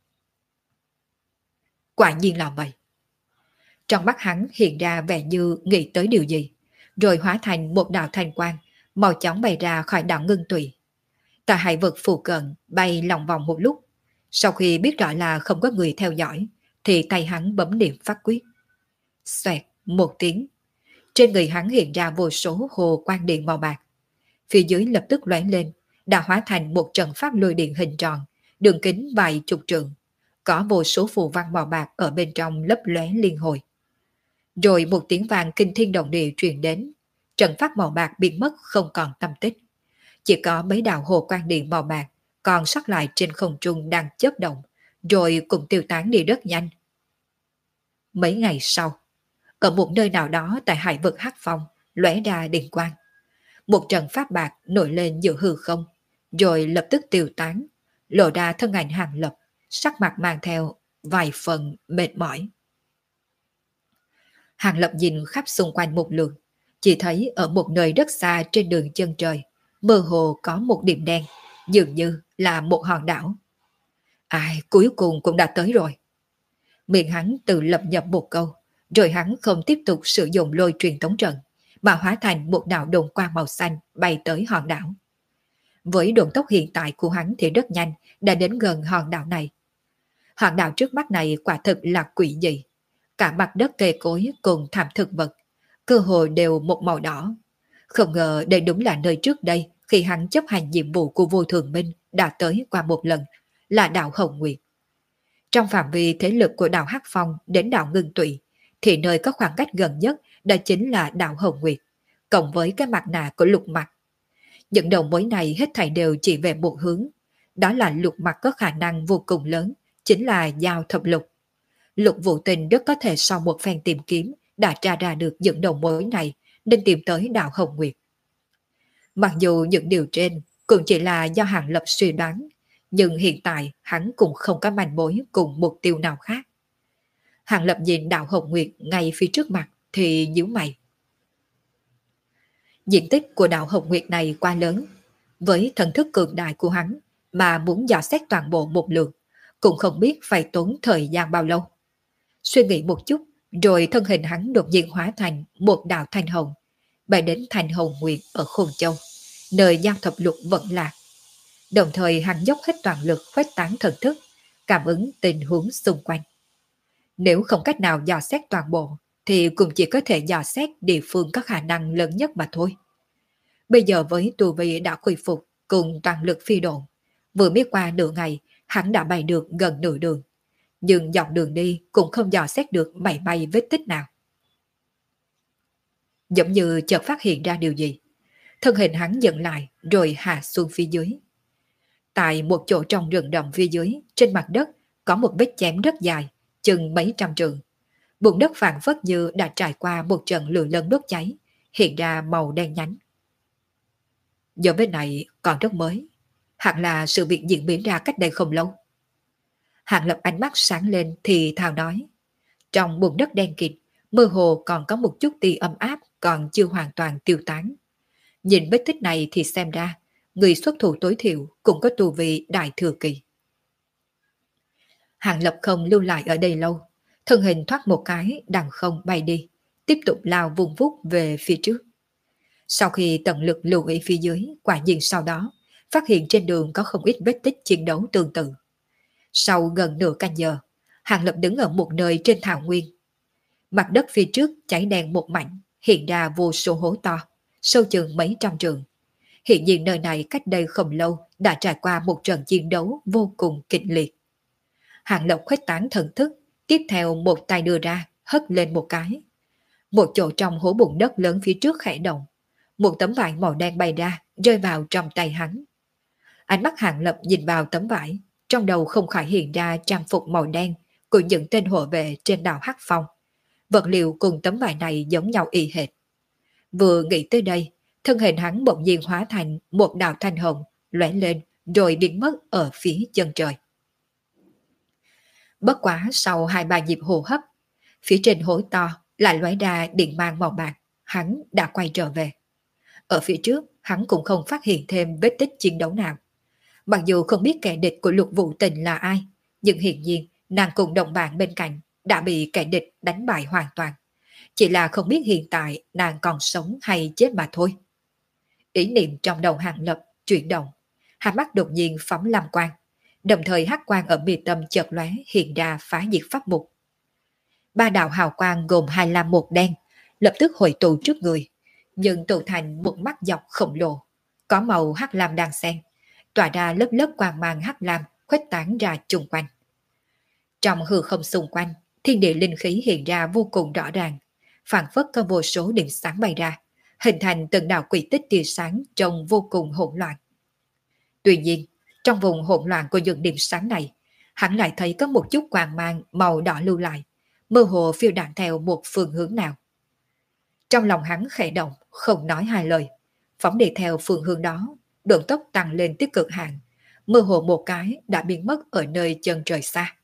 Quả nhiên là vậy. Trong mắt hắn hiện ra vẻ như nghĩ tới điều gì, rồi hóa thành một đạo thanh quang, màu chóng bay ra khỏi đảo Ngưng Tùy. Tại hải vực phụ cận bay lòng vòng một lúc, sau khi biết rõ là không có người theo dõi, thì tay hắn bấm niệm pháp quyết. Xoẹt một tiếng, trên người hắn hiện ra vô số hồ quang điện màu bạc. Phía dưới lập tức lóe lên, đã hóa thành một trận pháp lôi điện hình tròn, đường kính vài chục trượng, có vô số phù văn màu bạc ở bên trong lấp lóe liên hồi. Rồi một tiếng vang kinh thiên động địa truyền đến, trận pháp màu bạc biến mất không còn tâm tích. Chỉ có mấy đạo hồ quang điện màu bạc còn sót lại trên không trung đang chớp động, rồi cũng tiêu tán đi rất nhanh. Mấy ngày sau, ở một nơi nào đó tại hải vực Hắc Phong, lóe ra điện quang. Một trận pháp bạc nổi lên giữa hư không, rồi lập tức tiêu tán, lộ ra thân ảnh Hàng Lập, sắc mặt mang theo vài phần mệt mỏi. Hàng Lập nhìn khắp xung quanh một lượt, chỉ thấy ở một nơi rất xa trên đường chân trời, mơ hồ có một điểm đen, dường như là một hòn đảo. Ai, cuối cùng cũng đã tới rồi. Miệng hắn tự lập nhập một câu, rồi hắn không tiếp tục sử dụng lôi truyền tống trận, mà hóa thành một đạo đồn quang màu xanh bay tới hòn đảo. Với độ tốc hiện tại của hắn thì rất nhanh, đã đến gần hòn đảo này. Hòn đảo trước mắt này quả thực là quỷ dị. Cả mặt đất cây cối cùng thảm thực vật, cơ hồ đều một màu đỏ. Không ngờ đây đúng là nơi trước đây khi hắn chấp hành nhiệm vụ của vô thường minh đã tới qua một lần, là đảo Hồng Nguyệt. Trong phạm vi thế lực của đảo Hắc Phong đến đảo Ngưng Tụy, thì nơi có khoảng cách gần nhất đó chính là đảo Hồng Nguyệt, cộng với cái mặt nạ của lục mặt. Những đầu mối này hết thảy đều chỉ về một hướng, đó là lục mặt có khả năng vô cùng lớn, chính là giao thập lục. Lục Vũ Tình rất có thể sau một phen tìm kiếm đã tra ra được những đầu mối này, nên tìm tới đảo Hồng Nguyệt. Mặc dù những điều trên cũng chỉ là do Hàng Lập suy đoán, nhưng hiện tại hắn cũng không có manh mối cùng mục tiêu nào khác. Hàng Lập nhìn đảo Hồng Nguyệt ngay phía trước mặt thì nhíu mày. Diện tích của đảo Hồng Nguyệt này quá lớn, với thần thức cường đại của hắn mà muốn dò xét toàn bộ một lượt, cũng không biết phải tốn thời gian bao lâu. Suy nghĩ một chút, rồi thân hình hắn đột nhiên hóa thành một đạo thanh hồng, bay đến thành Hồng Nguyệt ở Khôn Châu, nơi giao thập lục vẫn lạc. Đồng thời hắn dốc hết toàn lực khuếch tán thần thức, cảm ứng tình huống xung quanh. Nếu không cách nào dò xét toàn bộ, thì cũng chỉ có thể dò xét địa phương có khả năng lớn nhất mà thôi. Bây giờ với tu vi đã khôi phục cùng toàn lực phi độn, vừa mới qua nửa ngày, hắn đã bay được gần nửa đường. Nhưng dọc đường đi cũng không dò xét được mảy may vết tích nào. Giống như chợt phát hiện ra điều gì, thân hình hắn dừng lại rồi hạ xuống phía dưới. Tại một chỗ trong rừng rậm phía dưới, trên mặt đất có một vết chém rất dài, chừng mấy trăm trượng. Bùn đất phản phất như đã trải qua một trận lửa lớn đốt cháy, hiện ra màu đen nhánh. Giờ vết này còn rất mới, hẳn là sự việc diễn biến ra cách đây không lâu. Hàng Lập ánh mắt sáng lên thì thào nói. Trong bùn đất đen kịt, mơ hồ còn có một chút tia ấm áp còn chưa hoàn toàn tiêu tán. Nhìn vết tích này thì xem ra, người xuất thủ tối thiểu cũng có tu vi đại thừa kỳ. Hàng Lập không lưu lại ở đây lâu, thân hình thoát một cái đằng không bay đi, tiếp tục lao vùng vút về phía trước. Sau khi tận lực lưu ý phía dưới, quả nhiên sau đó, phát hiện trên đường có không ít vết tích chiến đấu tương tự. Sau gần nửa canh giờ, Hàng Lập đứng ở một nơi trên thảo nguyên. Mặt đất phía trước cháy đen một mảnh, hiện ra vô số hố to, sâu chừng mấy trăm trường. Hiện nhiên nơi này cách đây không lâu đã trải qua một trận chiến đấu vô cùng kịch liệt. Hàng Lập khuếch tán thần thức, tiếp theo một tay đưa ra, hất lên một cái. Một chỗ trong hố bùn đất lớn phía trước khẽ động. Một tấm vải màu đen bay ra, rơi vào trong tay hắn. Ánh mắt Hàng Lập nhìn vào tấm vải, trong đầu không khỏi hiện ra trang phục màu đen của những tên hộ vệ trên đảo Hắc Phong. Vật liệu cùng tấm vải này giống nhau y hệt. Vừa nghĩ tới đây, thân hình hắn bỗng nhiên hóa thành một đạo thanh hồng, lóe lên rồi biến mất ở phía chân trời. Bất quá sau hai ba nhịp hô hấp, phía trên hố to lại lóe ra điện mang màu bạc, hắn đã quay trở về. Ở phía trước, hắn cũng không phát hiện thêm vết tích chiến đấu nào. Mặc dù không biết kẻ địch của Lục Vũ Tình là ai, nhưng hiển nhiên nàng cùng đồng bạn bên cạnh đã bị kẻ địch đánh bại hoàn toàn. Chỉ là không biết hiện tại nàng còn sống hay chết mà thôi. Ý niệm trong đầu Hàng Lập chuyển động, hai mắt đột nhiên phóng lam quang, đồng thời hắc quang ở mi tâm chợt lóe hiện ra phá diệt pháp mục. Ba đạo hào quang gồm hai lam một đen, lập tức hội tụ trước người, nhưng tụ thành một mắt dọc khổng lồ, có màu hắc lam đan xen, tỏa ra lớp lớp quang mang hắc lam khuếch tán ra chung quanh. Trong hư không xung quanh, thiên địa linh khí hiện ra vô cùng rõ ràng, phản phất có vô số điểm sáng bay ra, hình thành từng đạo quỷ tích tia sáng trông vô cùng hỗn loạn. Tuy nhiên, trong vùng hỗn loạn của những điểm sáng này, hắn lại thấy có một chút quang mang màu đỏ lưu lại, mơ hồ phiêu đạn theo một phương hướng nào. Trong lòng hắn khẽ động, không nói hai lời, phóng đi theo phương hướng đó, độ tốc tăng lên tới cực hạn, mơ hồ một cái đã biến mất ở nơi chân trời xa.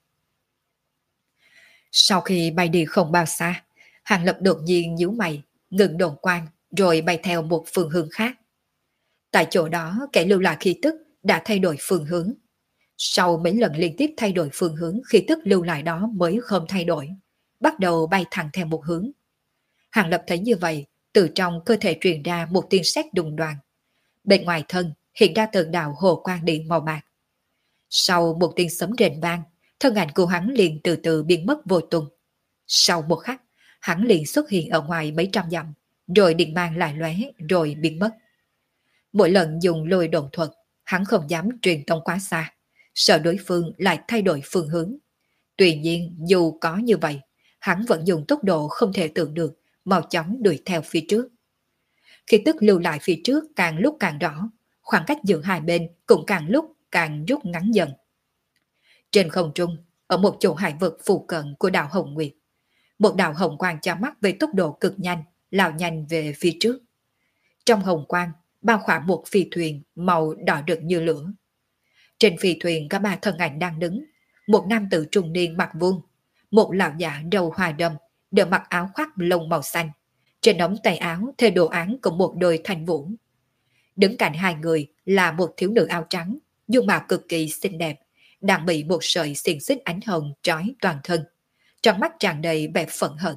Sau khi bay đi không bao xa, Hàng Lập đột nhiên nhíu mày, ngừng đồn quang, rồi bay theo một phương hướng khác. Tại chỗ đó, kẻ lưu lại khí tức đã thay đổi phương hướng. Sau mấy lần liên tiếp thay đổi phương hướng, khí tức lưu lại đó mới không thay đổi, bắt đầu bay thẳng theo một hướng. Hàng Lập thấy như vậy, từ trong cơ thể truyền ra một tiếng sét đùng đoàng. Bên ngoài thân hiện ra từng đạo hồ quang điện màu bạc. Sau một tiếng sấm rền vang, thân ảnh của hắn liền từ từ biến mất vô tung. Sau một khắc, hắn liền xuất hiện ở ngoài mấy trăm dặm, rồi điện mang lại lóe rồi biến mất. Mỗi lần dùng lôi đồn thuật, hắn không dám truyền tông quá xa, sợ đối phương lại thay đổi phương hướng. Tuy nhiên dù có như vậy, hắn vẫn dùng tốc độ không thể tưởng được, mau chóng đuổi theo phía trước. Khi tức lưu lại phía trước càng lúc càng rõ, khoảng cách giữa hai bên cũng càng lúc càng rút ngắn dần. Trên không trung, ở một chỗ hải vực phụ cận của đảo Hồng Nguyệt, một đạo hồng quang chói mắt với tốc độ cực nhanh, lao nhanh về phía trước. Trong hồng quang, bao khoảng một phi thuyền màu đỏ rực như lửa. Trên phi thuyền có ba thân ảnh đang đứng, một nam tử trung niên mặc vuông, một lão giả râu hoa đâm, đều mặc áo khoác lông màu xanh. Trên ống tay áo thêu đồ án của một đôi thanh vũ. Đứng cạnh hai người là một thiếu nữ áo trắng, dung mạo cực kỳ xinh đẹp, đang bị một sợi xiềng xích ánh hồng trói toàn thân. Trong mắt tràn đầy vẻ phẫn hận.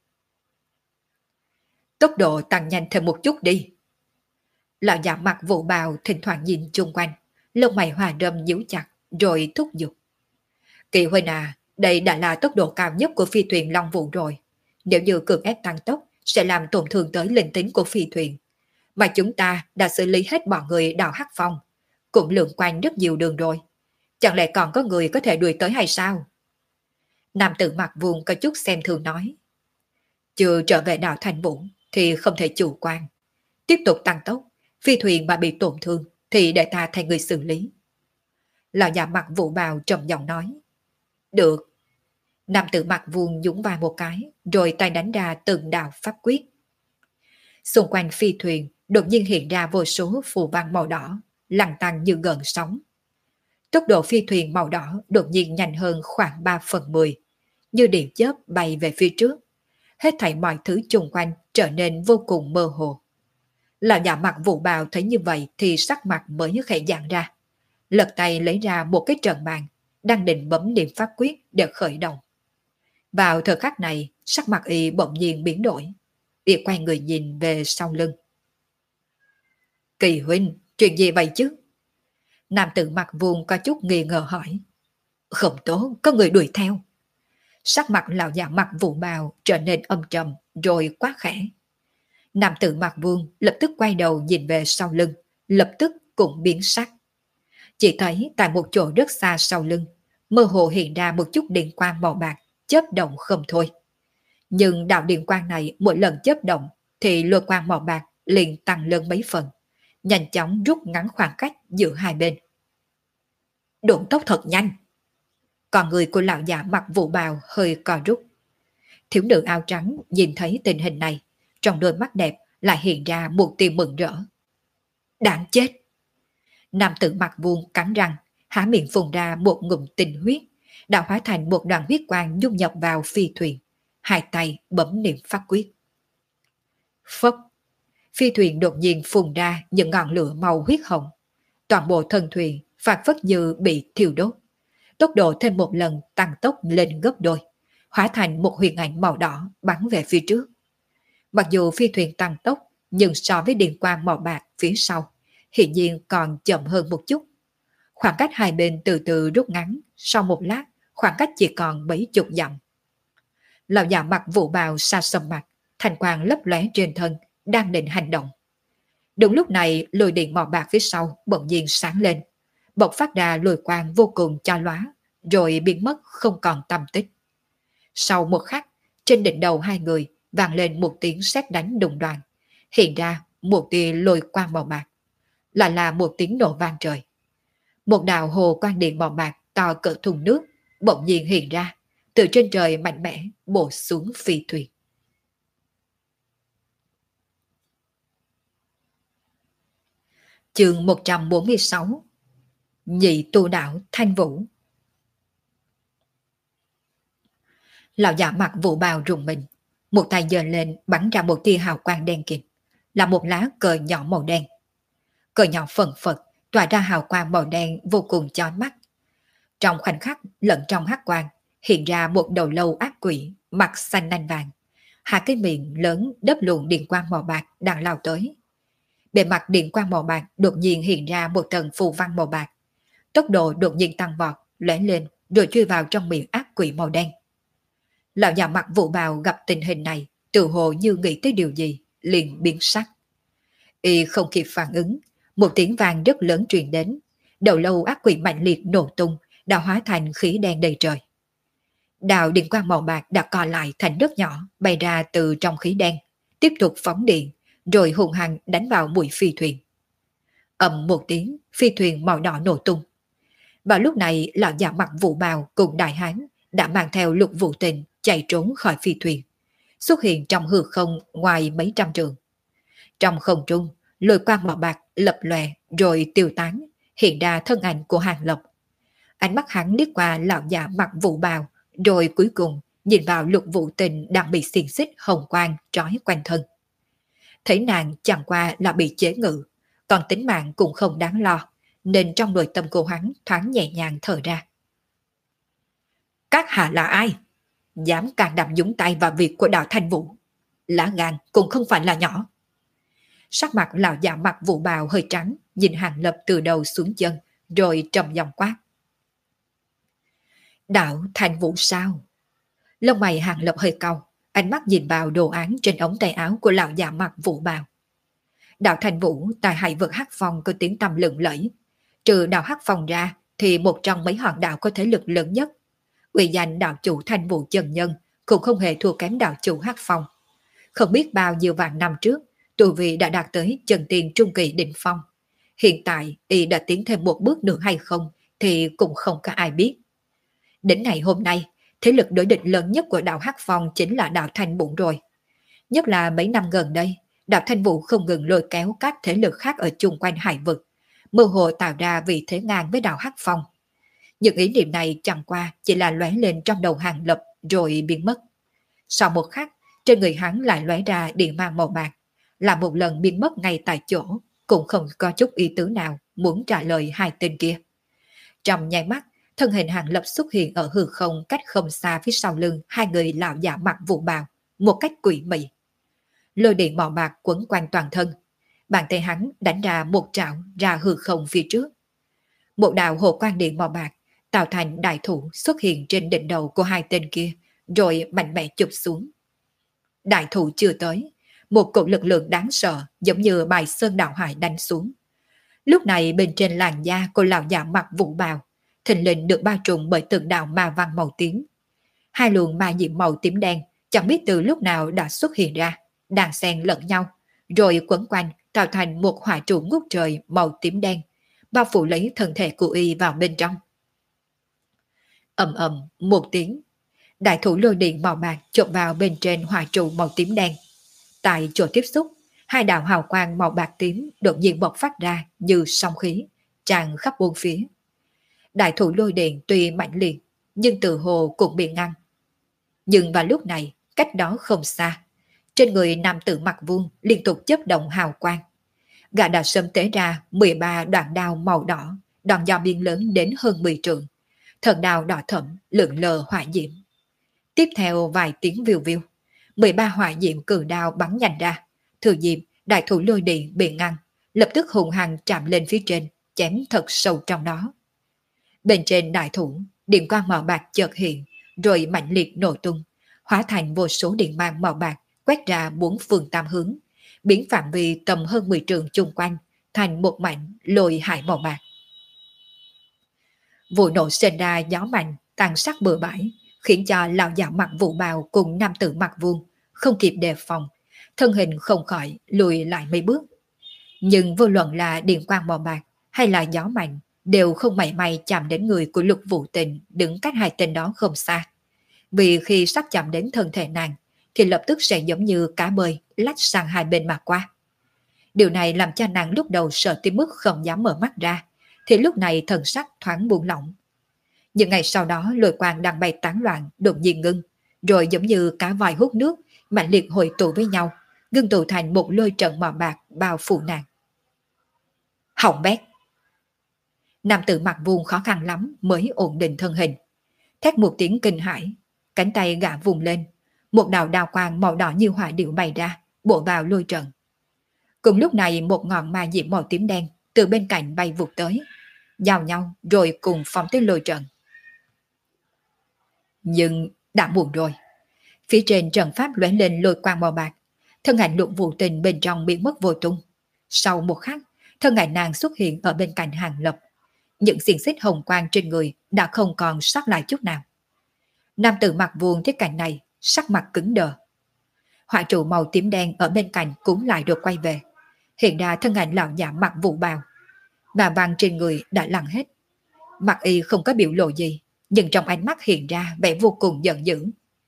Tốc độ tăng nhanh thêm một chút đi. Lão giả mặc vụ bào thỉnh thoảng nhìn chung quanh, lông mày hòa đâm nhíu chặt, rồi thúc giục. Kỳ huynh à, đây đã là tốc độ cao nhất của phi thuyền Long Vũ rồi. Nếu như cường ép tăng tốc, sẽ làm tổn thương tới linh tính của phi thuyền. Mà chúng ta đã xử lý hết bọn người đào Hắc Phong, cũng lượn quanh rất nhiều đường rồi. Chẳng lẽ còn có người có thể đuổi tới hay sao? Nam tử mặc vuông có chút xem thường nói. Chưa trở về đảo Thành Vũ thì không thể chủ quan. Tiếp tục tăng tốc, phi thuyền mà bị tổn thương thì để ta thay người xử lý. Lão già mặc vụ bào trầm giọng nói. Được. Nam tử mặc vuông dũng vai một cái, rồi tay đánh ra từng đạo pháp quyết. Xung quanh phi thuyền đột nhiên hiện ra vô số phù văn màu đỏ, lăn tăng như gợn sóng. Tốc độ phi thuyền màu đỏ đột nhiên nhanh hơn khoảng ba phần mười, như điện chớp bay về phía trước. Hết thảy mọi thứ xung quanh trở nên vô cùng mơ hồ. Lão già mặc vụ bào thấy như vậy thì sắc mặt mới khẽ giãn ra. Lật tay lấy ra một cái trận bàn, đang định bấm niệm pháp quyết để khởi động. Vào thời khắc này, sắc mặt y bỗng nhiên biến đổi. Y quay người nhìn về sau lưng. Kỳ huynh, chuyện gì vậy chứ? Nam tử mặc vuông có chút nghi ngờ hỏi. Không tốt, có người đuổi theo. Sắc mặt lão già mặc vụ bào trở nên âm trầm, rồi quát khẽ. Nam tử mặc vuông lập tức quay đầu nhìn về sau lưng, lập tức cũng biến sắc. Chỉ thấy tại một chỗ rất xa sau lưng, mơ hồ hiện ra một chút điện quang màu bạc, chớp động không thôi. Nhưng đạo điện quang này mỗi lần chớp động thì lôi quang màu bạc liền tăng lên mấy phần, nhanh chóng rút ngắn khoảng cách giữa hai bên. Độn tốc thật nhanh. Còn người của lão già mặc vụ bào hơi co rút. Thiếu nữ áo trắng nhìn thấy tình hình này, trong đôi mắt đẹp lại hiện ra một tia mừng rỡ. Đáng chết! Nam tử mặc vuông cắn răng, há miệng phun ra một ngụm tinh huyết, đã hóa thành một đoàn huyết quang dung nhập vào phi thuyền. Hai tay bấm niệm pháp quyết. Phốc! Phi thuyền đột nhiên phun ra những ngọn lửa màu huyết hồng. Toàn bộ thân thuyền phản phất như bị thiêu đốt. Tốc độ thêm một lần tăng tốc lên gấp đôi, hóa thành một huyền ảnh màu đỏ bắn về phía trước. Mặc dù phi thuyền tăng tốc, nhưng so với điện quang màu bạc phía sau, hiển nhiên còn chậm hơn một chút. Khoảng cách hai bên từ từ rút ngắn, sau một lát, khoảng cách chỉ còn mấy chục dặm. Lão già mặc vụ bào xa sầm mặt, thành quang lấp lóe trên thân, đang định hành động. Đúng lúc này, lôi điện màu bạc phía sau bỗng nhiên sáng lên, bộc phát ra lôi quang vô cùng chói lóa, rồi biến mất không còn tăm tích. Sau một khắc, trên đỉnh đầu hai người vang lên một tiếng sét đánh đùng đoàng, hiện ra một tia lôi quang màu bạc, lại là một tiếng nổ vang trời. Một đạo hồ quang điện màu bạc to cỡ thùng nước bỗng nhiên hiện ra, từ trên trời mạnh mẽ bổ xuống phi thuyền. Chương một trăm bốn mươi sáu. Nhị tu đạo Thanh Vũ. Lão giả mặc vụ bào rùng mình, một tay giơ lên bắn ra một tia hào quang đen kịt, là một lá cờ nhỏ màu đen. Cờ nhỏ phần phật tỏa ra hào quang màu đen vô cùng chói mắt, Trong khoảnh khắc lẫn trong hắc quang hiện ra một đầu lâu ác quỷ, mặt xanh nanh vàng, hai cái miệng lớn đớp luồng điện quang màu bạc đang lao tới. Bề mặt điện quang màu bạc đột nhiên hiện ra một tầng phù văn màu bạc, tốc độ đột nhiên tăng vọt, lóe lên rồi chui vào trong miệng ác quỷ màu đen. Lão già mặt vụ bào gặp tình hình này, tự hồ như nghĩ tới điều gì, liền biến sắc. Y không kịp phản ứng, một tiếng vang rất lớn truyền đến, đầu lâu ác quỷ mạnh liệt nổ tung, đã hóa thành khí đen đầy trời. Đạo điện quang màu bạc đã co lại thành đất nhỏ, bay ra từ trong khí đen, tiếp tục phóng điện, rồi hùng hăng đánh vào mũi phi thuyền. Ầm một tiếng, phi thuyền màu đỏ nổ tung. Vào lúc này, lão già mặt vụ bào cùng đại hán đã mang theo Lục Vũ Tình chạy trốn khỏi phi thuyền, xuất hiện trong hư không ngoài mấy trăm trường. Trong không trung, lôi quang màu bạc lập lòe rồi tiêu tán, hiện ra thân ảnh của Hàng Lập. Ánh mắt hắn liếc qua lão già mặt vụ bào, rồi cuối cùng nhìn vào Lục Vũ Tình đang bị xiềng xích hồng quang trói quanh thân. Thấy nàng chẳng qua là bị chế ngự, còn tính mạng cũng không đáng lo, nên trong nội tâm cô hắn thoáng nhẹ nhàng thở ra. Các hạ là ai? Dám can đảm nhúng tay vào việc của đạo Thanh Vũ. Lá gan cũng không phải là nhỏ. Sắc mặt lão già mặt vụ bào hơi trắng, nhìn Hàng Lập từ đầu xuống chân, rồi trầm giọng quát. Đạo Thanh Vũ sao? Lông mày Hàng Lập hơi cau, ánh mắt nhìn vào đồ án trên ống tay áo của lão già mặt vụ bào. Đạo Thanh Vũ tại hải vực Hắc Phong có tiếng tăm lừng lẫy. Trừ đạo Hắc Phong ra thì một trong mấy hòn đạo có thế lực lớn nhất. Uy danh đạo chủ Thanh Vũ chân nhân cũng không hề thua kém đạo chủ Hắc Phong. Không biết bao nhiêu vạn năm trước, tu vi đã đạt tới chân tiên trung kỳ đỉnh phong. Hiện tại y đã tiến thêm một bước nữa hay không thì cũng không có ai biết. Đến ngày hôm nay, thế lực đối địch lớn nhất của đạo Hắc Phong chính là đạo Thanh Vũ rồi. Nhất là mấy năm gần đây, đạo Thanh Vũ không ngừng lôi kéo các thế lực khác ở chung quanh hải vực, mơ hồ tạo ra vị thế ngang với đạo Hắc Phong. Những ý niệm này chẳng qua chỉ là lóe lên trong đầu Hàng Lập rồi biến mất. Sau một khắc, trên người hắn lại lóe ra điện mang màu bạc, là một lần biến mất ngay tại chỗ, cũng không có chút ý tứ nào muốn trả lời hai tên kia. Trong nháy mắt, thân hình Hàng Lập xuất hiện ở hư không cách không xa phía sau lưng hai người lão già mặt vụ bào, một cách quỷ mị. Lôi điện màu bạc quấn quanh toàn thân, bàn tay hắn đánh ra một trảo ra hư không phía trước. Một đạo hồ quang điện màu bạc tạo thành đại thủ xuất hiện trên đỉnh đầu của hai tên kia, rồi mạnh mẽ chụp xuống. Đại thủ chưa tới, một cỗ lực lượng đáng sợ giống như bài sơn đạo hải đánh xuống. Lúc này bên trên làn da của lão già mặt vụ bào, thình lình được bao trùm bởi từng đạo ma văn màu tím. Hai luồng ma diệm màu tím đen chẳng biết từ lúc nào đã xuất hiện ra, đan xen lẫn nhau, rồi quấn quanh tạo thành một hỏa trụ ngút trời màu tím đen, bao phủ lấy thân thể của y vào bên trong. Ầm ầm một tiếng, đại thủ lôi điện màu bạc chộp vào bên trên hỏa trụ màu tím đen. Tại chỗ tiếp xúc, hai đạo hào quang màu bạc tím đột nhiên bộc phát ra như sóng khí, tràn khắp bốn phía. Đại thủ lôi điện tuy mạnh liệt, nhưng từ hồ cũng bị ngăn. Nhưng vào lúc này, cách đó không xa, trên người nam tử mặt vuông liên tục chớp động hào quang. Gã đã sớm tế ra mười ba đoạn đao màu đỏ, đòn dao biên lớn đến hơn mười trượng. Thần đao đỏ thẫm lượn lờ hỏa diễm. Tiếp theo vài tiếng viu viu, mười ba hỏa diễm cử đao bắn nhanh ra. Thừa dịp đại thủ lôi điện bị ngăn, lập tức hùng hăng chạm lên phía trên, chém thật sâu trong đó. Bên trên đại thủ, điện quang màu bạc chợt hiện, rồi mạnh liệt nổ tung, hóa thành vô số điện mang màu bạc quét ra bốn phương tam hướng, biến phạm vi tầm hơn mười trượng chung quanh thành một mảnh lôi hải màu bạc. Vụ nổ sinh ra gió mạnh, tàn sát bừa bãi, khiến cho lão già mặt vụ bào cùng nam tử mặt vuông không kịp đề phòng, thân hình không khỏi lùi lại mấy bước. Nhưng vô luận là điện quang màu bạc hay là gió mạnh đều không mảy may chạm đến người của Lục Vũ Tình đứng cách hai tên đó không xa. Vì khi sắp chạm đến thân thể nàng thì lập tức sẽ giống như cá bơi lách sang hai bên mà qua. Điều này làm cho nàng lúc đầu sợ tới mức không dám mở mắt ra, thì lúc này thần sắc thoáng buông lỏng. Nhưng ngày sau đó lôi quang đang bay tán loạn đột nhiên ngưng, rồi giống như cá voi hút nước, mạnh liệt hội tụ với nhau, ngưng tụ thành một lôi trận màu bạc bao phủ nàng. Hỏng bét! Nam tử mặc vuông khó khăn lắm mới ổn định thân hình. Thét một tiếng kinh hãi, cánh tay gã vùng lên, một đạo đào quang màu đỏ như hỏa điệu bay ra, bổ vào lôi trận. Cùng lúc này một ngọn ma diệm màu tím đen từ bên cạnh bay vụt tới, giao nhau rồi cùng phóng tới lôi trận. Nhưng đã muộn rồi. Phía trên trận pháp lóe lên lôi quang màu bạc, thân ảnh Lục Vũ Tình bên trong biến mất vô tung. Sau một khắc, thân ảnh nàng xuất hiện ở bên cạnh Hàng Lập. Những xiềng xích hồng quang trên người đã không còn sót lại chút nào. Nam tử mặc vuông thấy cảnh này, sắc mặt cứng đờ. Hỏa trụ màu tím đen ở bên cạnh cũng lại được quay về. Hiện ra thân ảnh lão giả mặc vụ bào, mà vàng trên người đã lăn hết. Mặt y không có biểu lộ gì, nhưng trong ánh mắt hiện ra vẻ vô cùng giận dữ.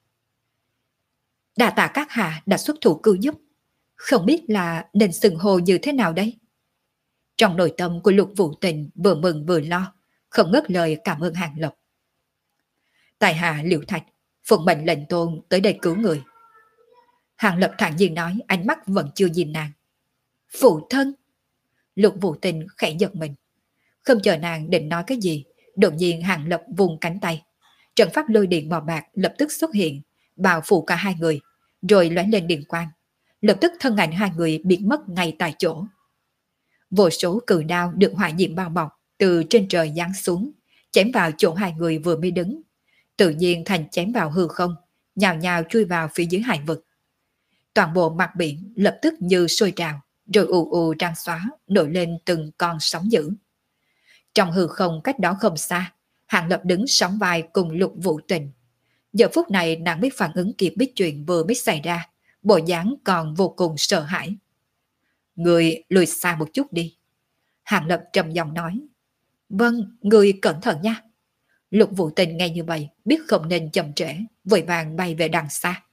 Đa tạ các hạ đã xuất thủ cứu giúp, không biết là nên xưng hô như thế nào đây? Trong nội tâm của Lục Vũ Tình vừa mừng vừa lo, không ngớt lời cảm ơn Hàng Lập. Tại hạ Liễu Thạch, phụng mệnh lệnh tôn tới đây cứu người. Hàng Lập thản nhiên nói, ánh mắt vẫn chưa nhìn nàng. Phụ thân! Lục Vũ Tình khẽ giật mình. Không chờ nàng định nói cái gì, đột nhiên Hàng Lập vùng cánh tay. Trận pháp lôi điện màu bạc lập tức xuất hiện, bao phủ cả hai người, rồi lóe lên điện quang. Lập tức thân ảnh hai người biến mất ngay tại chỗ. Vô số cự đao được hỏa diệm bao bọc từ trên trời giáng xuống, chém vào chỗ hai người vừa mới đứng. Tự nhiên thành chém vào hư không, nhào nhào chui vào phía dưới hải vực. Toàn bộ mặt biển lập tức như sôi trào, rồi ù ù tràn xóa, nổi lên từng con sóng dữ. Trong hư không cách đó không xa, Hàng Lập đứng sóng vai cùng Lục Vũ Tình. Giờ phút này nàng biết phản ứng kịp biết chuyện vừa mới xảy ra, bộ dáng còn vô cùng sợ hãi. Người lùi xa một chút đi. Hàng Lập trầm giọng nói. Vâng, người cẩn thận nha. Lục Vũ Tình nghe như vậy, biết không nên chậm trễ, vội vàng bay về đằng xa.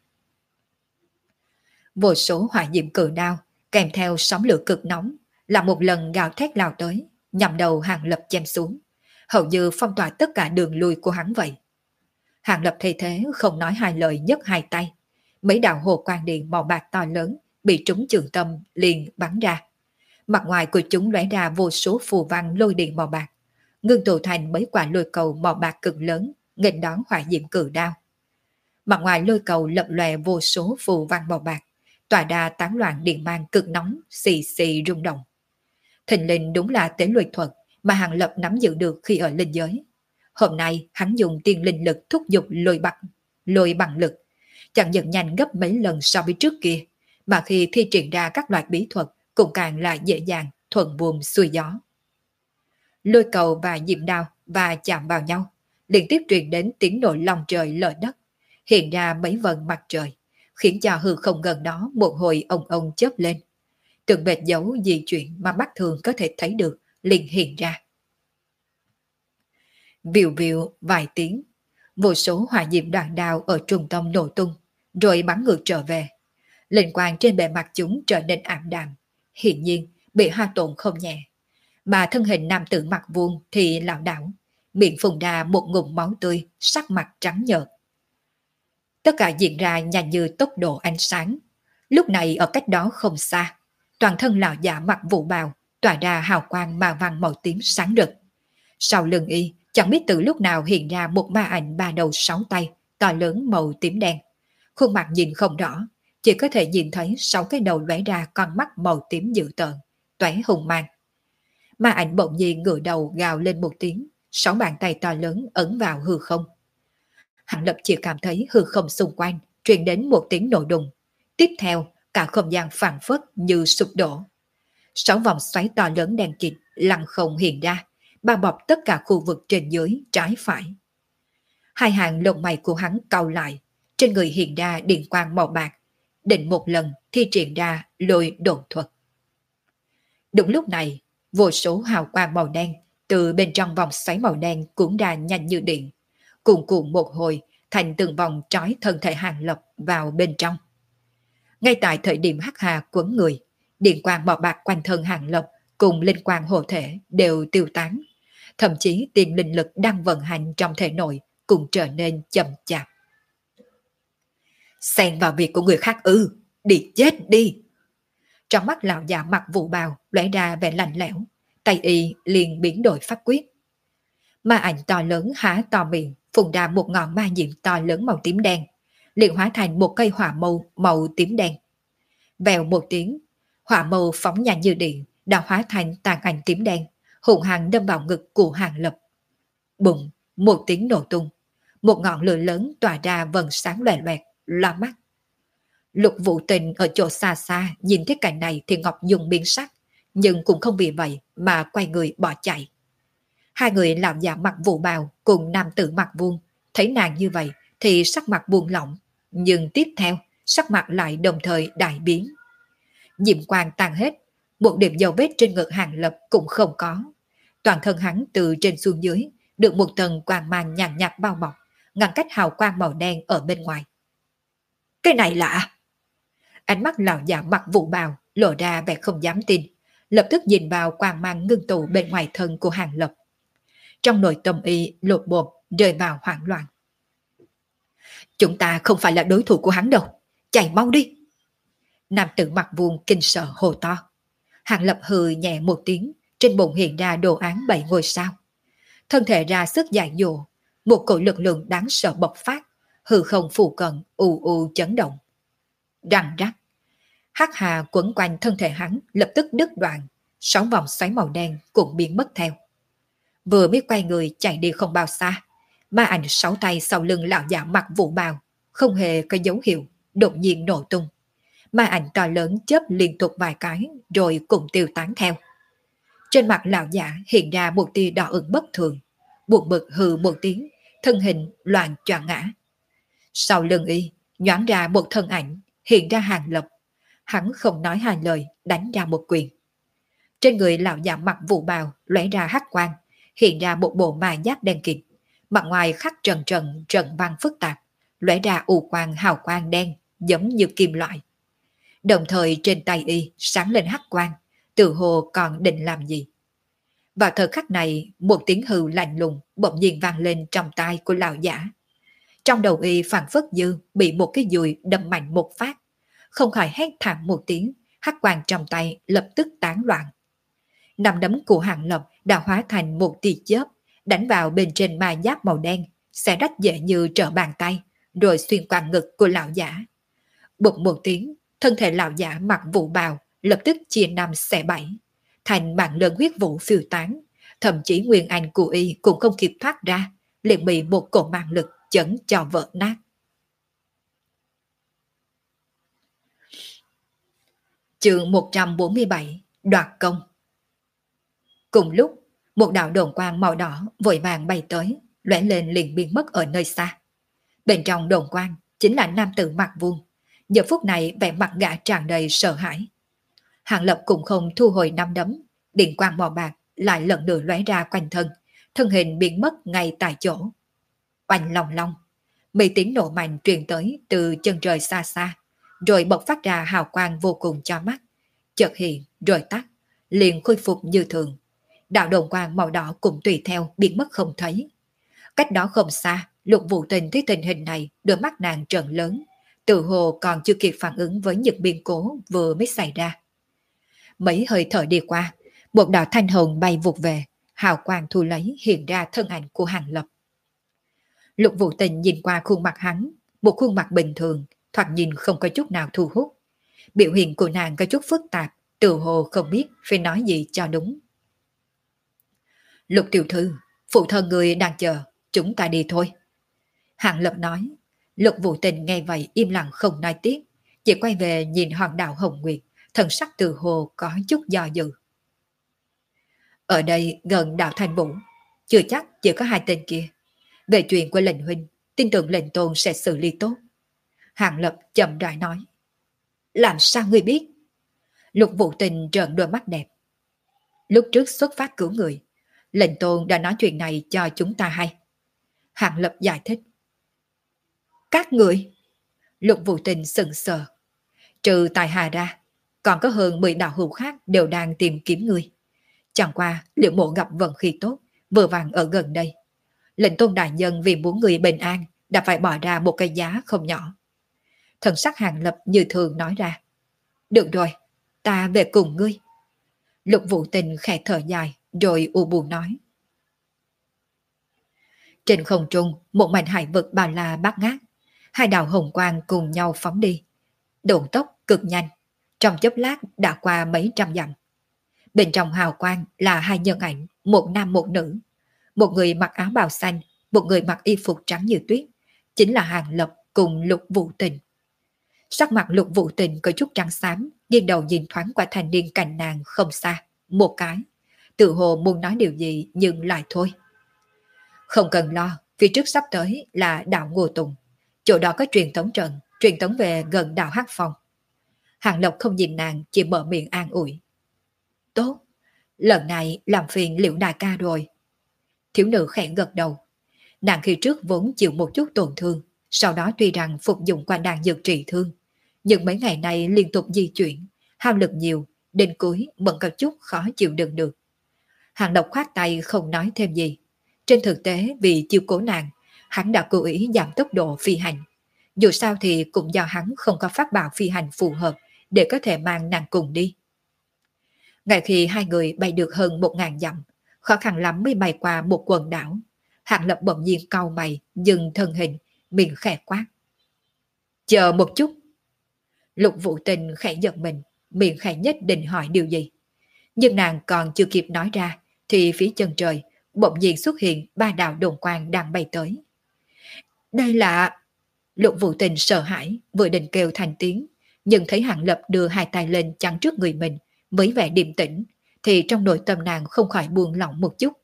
Vô số hỏa diệm cự đao, kèm theo sóng lửa cực nóng, là một lần gào thét lao tới, nhằm đầu Hàng Lập chém xuống, hầu như phong tỏa tất cả đường lui của hắn vậy. Hàng Lập thay thế không nói hai lời, nhấc hai tay, mấy đạo hồ quang điện màu bạc to lớn bị trúng trường tâm liền bắn ra. Mặt ngoài của chúng lóe ra vô số phù văn lôi điện màu bạc, ngưng tụ thành mấy quả lôi cầu màu bạc cực lớn, nghênh đón hỏa diệm cự đao. Mặt ngoài lôi cầu lập lòe vô số phù văn màu bạc, tỏa ra tán loạn điện mang cực nóng, xì xì rung động. Thình lình đúng là tế luyện thuật mà Hàng Lập nắm giữ được khi ở linh giới. Hôm nay hắn dùng tiên linh lực thúc giục lôi bằng, lôi bằng lực, chẳng những nhanh gấp mấy lần so với trước kia, mà khi thi triển ra các loại bí thuật cũng càng là dễ dàng, thuận buồm xuôi gió. Lôi cầu và diệm đao và chạm vào nhau, liên tiếp truyền đến tiếng nổ lòng trời lở đất, hiện ra mấy vần mặt trời, khiến cho hư không gần đó một hồi ông ông chớp lên. Từng vệt dấu di chuyển mà mắt thường có thể thấy được liền hiện ra. Viều viều vài tiếng, vô số hỏa diệm đoạn đao ở trung tâm nổ tung, rồi bắn ngược trở về. Linh quang trên bề mặt chúng trở nên ảm đạm, hiển nhiên bị hao tổn không nhẹ. Mà thân hình nam tử mặt vuông thì lảo đảo, miệng phun ra một ngụm máu tươi, sắc mặt trắng nhợt. Tất cả diễn ra nhanh như tốc độ ánh sáng. Lúc này ở cách đó không xa, toàn thân lão giả mặc vụ bào tỏa ra hào quang ma văn màu tím sáng rực. Sau lưng y, chẳng biết từ lúc nào hiện ra một ma ảnh ba đầu sáu tay, to lớn màu tím đen. Khuôn mặt nhìn không rõ, chỉ có thể nhìn thấy sáu cái đầu lóe ra con mắt màu tím dữ tợn, tóe hùng mang. Ma ảnh bỗng nhiên ngửa đầu gào lên một tiếng, sáu bàn tay to lớn ấn vào hư không. Hàng Lập chỉ cảm thấy hư không xung quanh truyền đến một tiếng nổ đùng. Tiếp theo, cả không gian phảng phất như sụp đổ. Sáu vòng xoáy to lớn đen kịt lăng không hiện ra, bao bọc tất cả khu vực trên dưới, trái phải. Hai hàng lông mày của hắn cau lại, trên người hiện ra điện quang màu bạc, định một lần thi triển ra lôi độn thuật. Đúng lúc này, vô số hào quang màu đen từ bên trong vòng xoáy màu đen cuốn ra nhanh như điện, cuồn cuộn một hồi thành từng vòng trói thân thể Hàng Lập vào bên trong. Ngay tại thời điểm hắc hà quấn người, điện quang màu bạc quanh thân Hàng Lập cùng linh quang hộ thể đều tiêu tán, thậm chí tiền linh lực đang vận hành trong thể nội cũng trở nên chậm chạp. Xen vào việc của người khác ư, đi chết đi! Trong mắt lão già mặc vụ bào lóe ra vẻ lạnh lẽo, tay y liền biến đổi pháp quyết. Ma ảnh to lớn há to miệng, phun ra một ngọn ma diệm to lớn màu tím đen, liền hóa thành một cây hỏa mâu màu tím đen. Vèo một tiếng, hỏa mâu phóng nhanh như điện, đã hóa thành tàn ảnh tím đen, hùng hăng đâm vào ngực của Hàng Lập. Bùng, một tiếng nổ tung, một ngọn lửa lớn tỏa ra vầng sáng loè loẹt, loa mắt. Lục Vũ Tình ở chỗ xa xa nhìn thấy cảnh này thì Ngọc Dung biến sắc, nhưng cũng không vì vậy mà quay người bỏ chạy. Hai người lão già mặc vụ bào cùng nam tử mặc vuông, thấy nàng như vậy thì sắc mặt buông lỏng, nhưng tiếp theo sắc mặt lại đồng thời đại biến. Diệm quang tan hết, một điểm dấu vết trên ngực Hàng Lập cũng không có. Toàn thân hắn từ trên xuống dưới được một tầng quang mang nhàn nhạt bao bọc, ngăn cách hào quang màu đen ở bên ngoài. Cái này lạ! Ánh mắt lão già mặc vụ bào lộ ra vẻ không dám tin, lập tức nhìn vào quang mang ngưng tụ bên ngoài thân của Hàng Lập. Trong nội tâm y lột bột rơi vào hoảng loạn. Chúng ta không phải là đối thủ của hắn đâu, chạy mau đi! Nam tử mặc vuông kinh sợ hồ to. Hàng Lập hừ nhẹ một tiếng, trên bụng hiện ra đồ án bảy ngôi sao. Thân thể ra sức giải dụ, một cỗ lực lượng đáng sợ bộc phát, hư không phù cận u u chấn động. Răng rắc, hắc hà quấn quanh thân thể hắn lập tức đứt đoạn, sáu vòng xoáy màu đen cũng biến mất theo. Vừa biết quay người chạy đi không bao xa, ma ảnh sáu tay sau lưng lão già mặc vụ bào, không hề có dấu hiệu, đột nhiên nổ tung. Ma ảnh to lớn chớp liên tục vài cái rồi cùng tiêu tán theo. Trên mặt lão giả hiện ra một tia đỏ ửng bất thường, buồn bực hừ một tiếng, thân hình loạn choạng ngã. Sau lưng y nhoáng ra một thân ảnh, hiện ra Hàng Lập. Hắn không nói hai lời, đánh ra một quyền. Trên người lão giả mặc vụ bào lóe ra hắc quang, hiện ra một bộ ma giáp đen kịt, mặt ngoài khắc trần trần trận văn phức tạp, lóe ra u quang hào quang đen giống như kim loại. Đồng thời trên tay y sáng lên hắc quang, tự hồ còn định làm gì. Vào thời khắc này, một tiếng hừ lạnh lùng bỗng nhiên vang lên trong tai của lão giả. Trong đầu y phảng phất như bị một cái dùi đâm mạnh một phát, không khỏi hét thảm một tiếng, hắc quang trong tay lập tức tán loạn. Nắm đấm của Hàng Lập đã hóa thành một tia chớp, đánh vào bên trên ma giáp màu đen, xé rách dễ như trở bàn tay, rồi xuyên qua ngực của lão giả. Bụt một tiếng, thân thể lão giả mặc vụ bào lập tức chia năm xẻ bảy, thành mạng lớn huyết vụ phiêu tán, thậm chí nguyên anh của y cũng không kịp thoát ra, liền bị một cổ mạng lực chấn cho vỡ nát. Chương một trăm bốn mươi bảy, đoạt công. Cùng lúc, một đạo đồn quang màu đỏ vội vàng bay tới, lóe lên liền biến mất ở nơi xa. Bên trong đồn quang chính là nam tử mặc vuông, giờ phút này vẻ mặt gã tràn đầy sợ hãi. Hàng Lập cũng không thu hồi năm đấm, điện quang màu bạc lại lần nữa lóe ra quanh thân, thân hình biến mất ngay tại chỗ. Oanh long long, mấy tiếng nổ mạnh truyền tới từ chân trời xa xa, rồi bộc phát ra hào quang vô cùng cho mắt, chợt hiện rồi tắt, liền khôi phục như thường. Đạo đồn quang màu đỏ cũng tùy theo biến mất không thấy. Cách đó không xa, Lục Vũ Tình thấy tình hình này, đôi mắt nàng trợn lớn, tự hồ còn chưa kịp phản ứng với những biến cố vừa mới xảy ra. Mấy hơi thở đi qua, một đạo thanh hồng bay vụt về, hào quang thu lấy hiện ra thân ảnh của Hàng Lập. Lục Vũ Tình nhìn qua khuôn mặt hắn, một khuôn mặt bình thường, thoạt nhìn không có chút nào thu hút. Biểu hiện của nàng có chút phức tạp, tự hồ không biết phải nói gì cho đúng. Lục tiểu thư, phụ thân người đang chờ, chúng ta đi thôi. Hàng Lập nói. Lục Vũ Tình nghe vậy im lặng không nói tiếp, chỉ quay về nhìn hòn đảo Hồng Nguyệt, thần sắc từ hồ có chút do dự. Ở đây gần đảo Thanh Vũ, chưa chắc chỉ có hai tên kia. Về chuyện của lệnh huynh, tin tưởng lệnh tôn sẽ xử lý tốt. Hàng Lập chậm rãi nói. Làm sao ngươi biết? Lục Vũ Tình trợn đôi mắt đẹp. Lúc trước xuất phát cứu người, lệnh tôn đã nói chuyện này cho chúng ta hay. Hàng Lập giải thích. Các người? Lục Vũ Tình sững sờ. Trừ Tài Hà ra, còn có hơn mười đạo hữu khác đều đang tìm kiếm người. Chẳng qua liệu mộ gặp vận khí tốt, vừa vàng ở gần đây. Lệnh tôn đại nhân vì muốn người bình an đã phải bỏ ra một cái giá không nhỏ. Thần sắc Hàng Lập như thường nói ra. Được rồi, ta về cùng ngươi. Lục Vũ Tình khẽ thở dài rồi u buồn nói. Trên không trung, một mảnh hải vực bao la bát ngát, hai đạo hồng quang cùng nhau phóng đi. Độ tốc cực nhanh, trong chốc lát đã qua mấy trăm dặm. Bên trong hào quang là hai nhân ảnh, một nam một nữ. Một người mặc áo bào xanh, một người mặc y phục trắng như tuyết, chính là Hàng Lập cùng Lục Vũ Tình. Sắc mặt Lục Vũ Tình có chút trắng xám, nghiêng đầu nhìn thoáng qua thanh niên cạnh nàng không xa, một cái. Tự hồ muốn nói điều gì nhưng lại thôi. Không cần lo, phía trước sắp tới là đảo Ngô Tùng. Chỗ đó có truyền tống trận, truyền tống về gần đảo Hắc Phong. Hàng Lập không nhìn nàng, chỉ mở miệng an ủi. Tốt, lần này làm phiền Liễu đại ca rồi. Thiếu nữ khẽ gật đầu. Nàng khi trước vốn chịu một chút tổn thương, sau đó tuy rằng phục dụng qua đan dược trị thương, nhưng mấy ngày nay liên tục di chuyển, hao lực nhiều, đến cuối vẫn có chút khó chịu đựng được. Hàng Lập khoát tay không nói thêm gì. Trên thực tế vì chiêu cố nàng, hắn đã cố ý giảm tốc độ phi hành. Dù sao thì cũng do hắn không có pháp bảo phi hành phù hợp để có thể mang nàng cùng đi. Ngay khi hai người bay được hơn một ngàn dặm, khó khăn lắm mới bay qua một quần đảo. Hàng Lập bỗng nhiên cau mày, dừng thân hình, miệng khẽ quát. Chờ một chút. Lục Vũ Tình khẽ giật mình, miệng khẽ nhất định hỏi điều gì. Nhưng nàng còn chưa kịp nói ra, thì phía chân trời, bỗng nhiên xuất hiện ba đạo đồn quang đang bay tới. Đây là... Lục Vũ Tình sợ hãi, vừa định kêu thành tiếng, nhưng thấy Hàng Lập đưa hai tay lên chắn trước người mình, với vẻ điềm tĩnh, thì trong nội tâm nàng không khỏi buông lỏng một chút.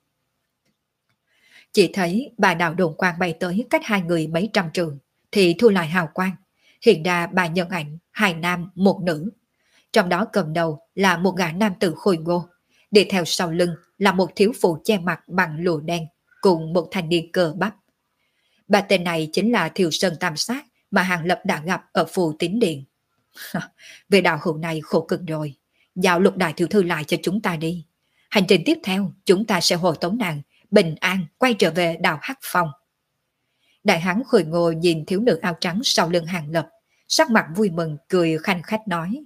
Chỉ thấy ba đạo đồn quang bay tới cách hai người mấy trăm trường, thì thu lại hào quang, hiện ra ba nhân ảnh, hai nam, một nữ. Trong đó cầm đầu là một gã nam tử khôi ngô, đi theo sau lưng là một thiếu phụ che mặt bằng lụa đen, cùng một thanh niên cờ bắp. Ba tên này chính là Thiều Sơn Tam Sát mà Hàng Lập đã gặp ở Phù Tín Điện. Về đạo hữu này khổ cực rồi, giao Lục đại tiểu thư lại cho chúng ta đi. Hành trình tiếp theo chúng ta sẽ hộ tống nàng bình an quay trở về đảo Hắc Phong. Đại hán khôi ngô nhìn thiếu nữ áo trắng sau lưng Hàng Lập, sắc mặt vui mừng cười khanh khách nói.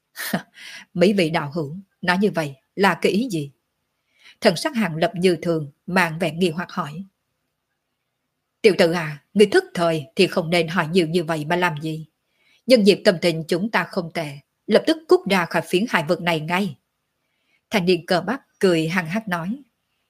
Mấy vị đạo hữu nói như vậy là cái ý gì? Thần sắc Hàng Lập như thường, mang vẻ nghi hoặc hỏi. Tiểu tử à, người thức thời thì không nên hỏi nhiều như vậy mà làm gì? Nhân dịp tâm tình chúng ta không tệ, lập tức cút ra khỏi phiến hải vực này ngay. Thanh niên cờ bắp cười hăng hắc nói.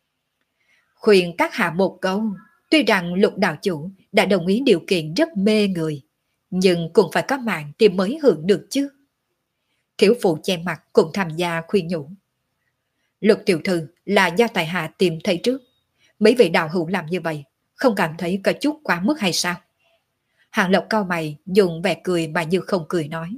Khuyên các hạ một câu, tuy rằng Lục đạo chủ đã đồng ý điều kiện rất mê người, nhưng cũng phải có mạng thì mới hưởng được chứ. Thiếu phụ che mặt cũng tham gia khuyên nhủ. Lục tiểu thư là do tại hạ tìm thấy trước. Mấy vị đạo hữu làm như vậy, không cảm thấy có chút quá mức hay sao? Hàng Lập cau mày dùng vẻ cười mà như không cười nói.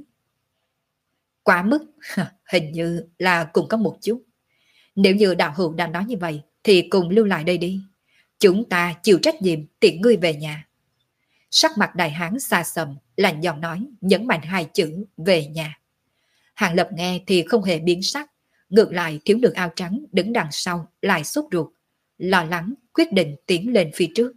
Quá mức? Hình như là cũng có một chút. Nếu như đạo hữu đã nói như vậy, thì cùng lưu lại đây đi. Chúng ta chịu trách nhiệm tiện ngươi về nhà. Sắc mặt đại hán xa sầm, lạnh giọng nói, nhấn mạnh hai chữ về nhà. Hàng Lập nghe thì không hề biến sắc, ngược lại thiếu nữ áo trắng đứng đằng sau lại sốt ruột, lo lắng quyết định tiến lên phía trước.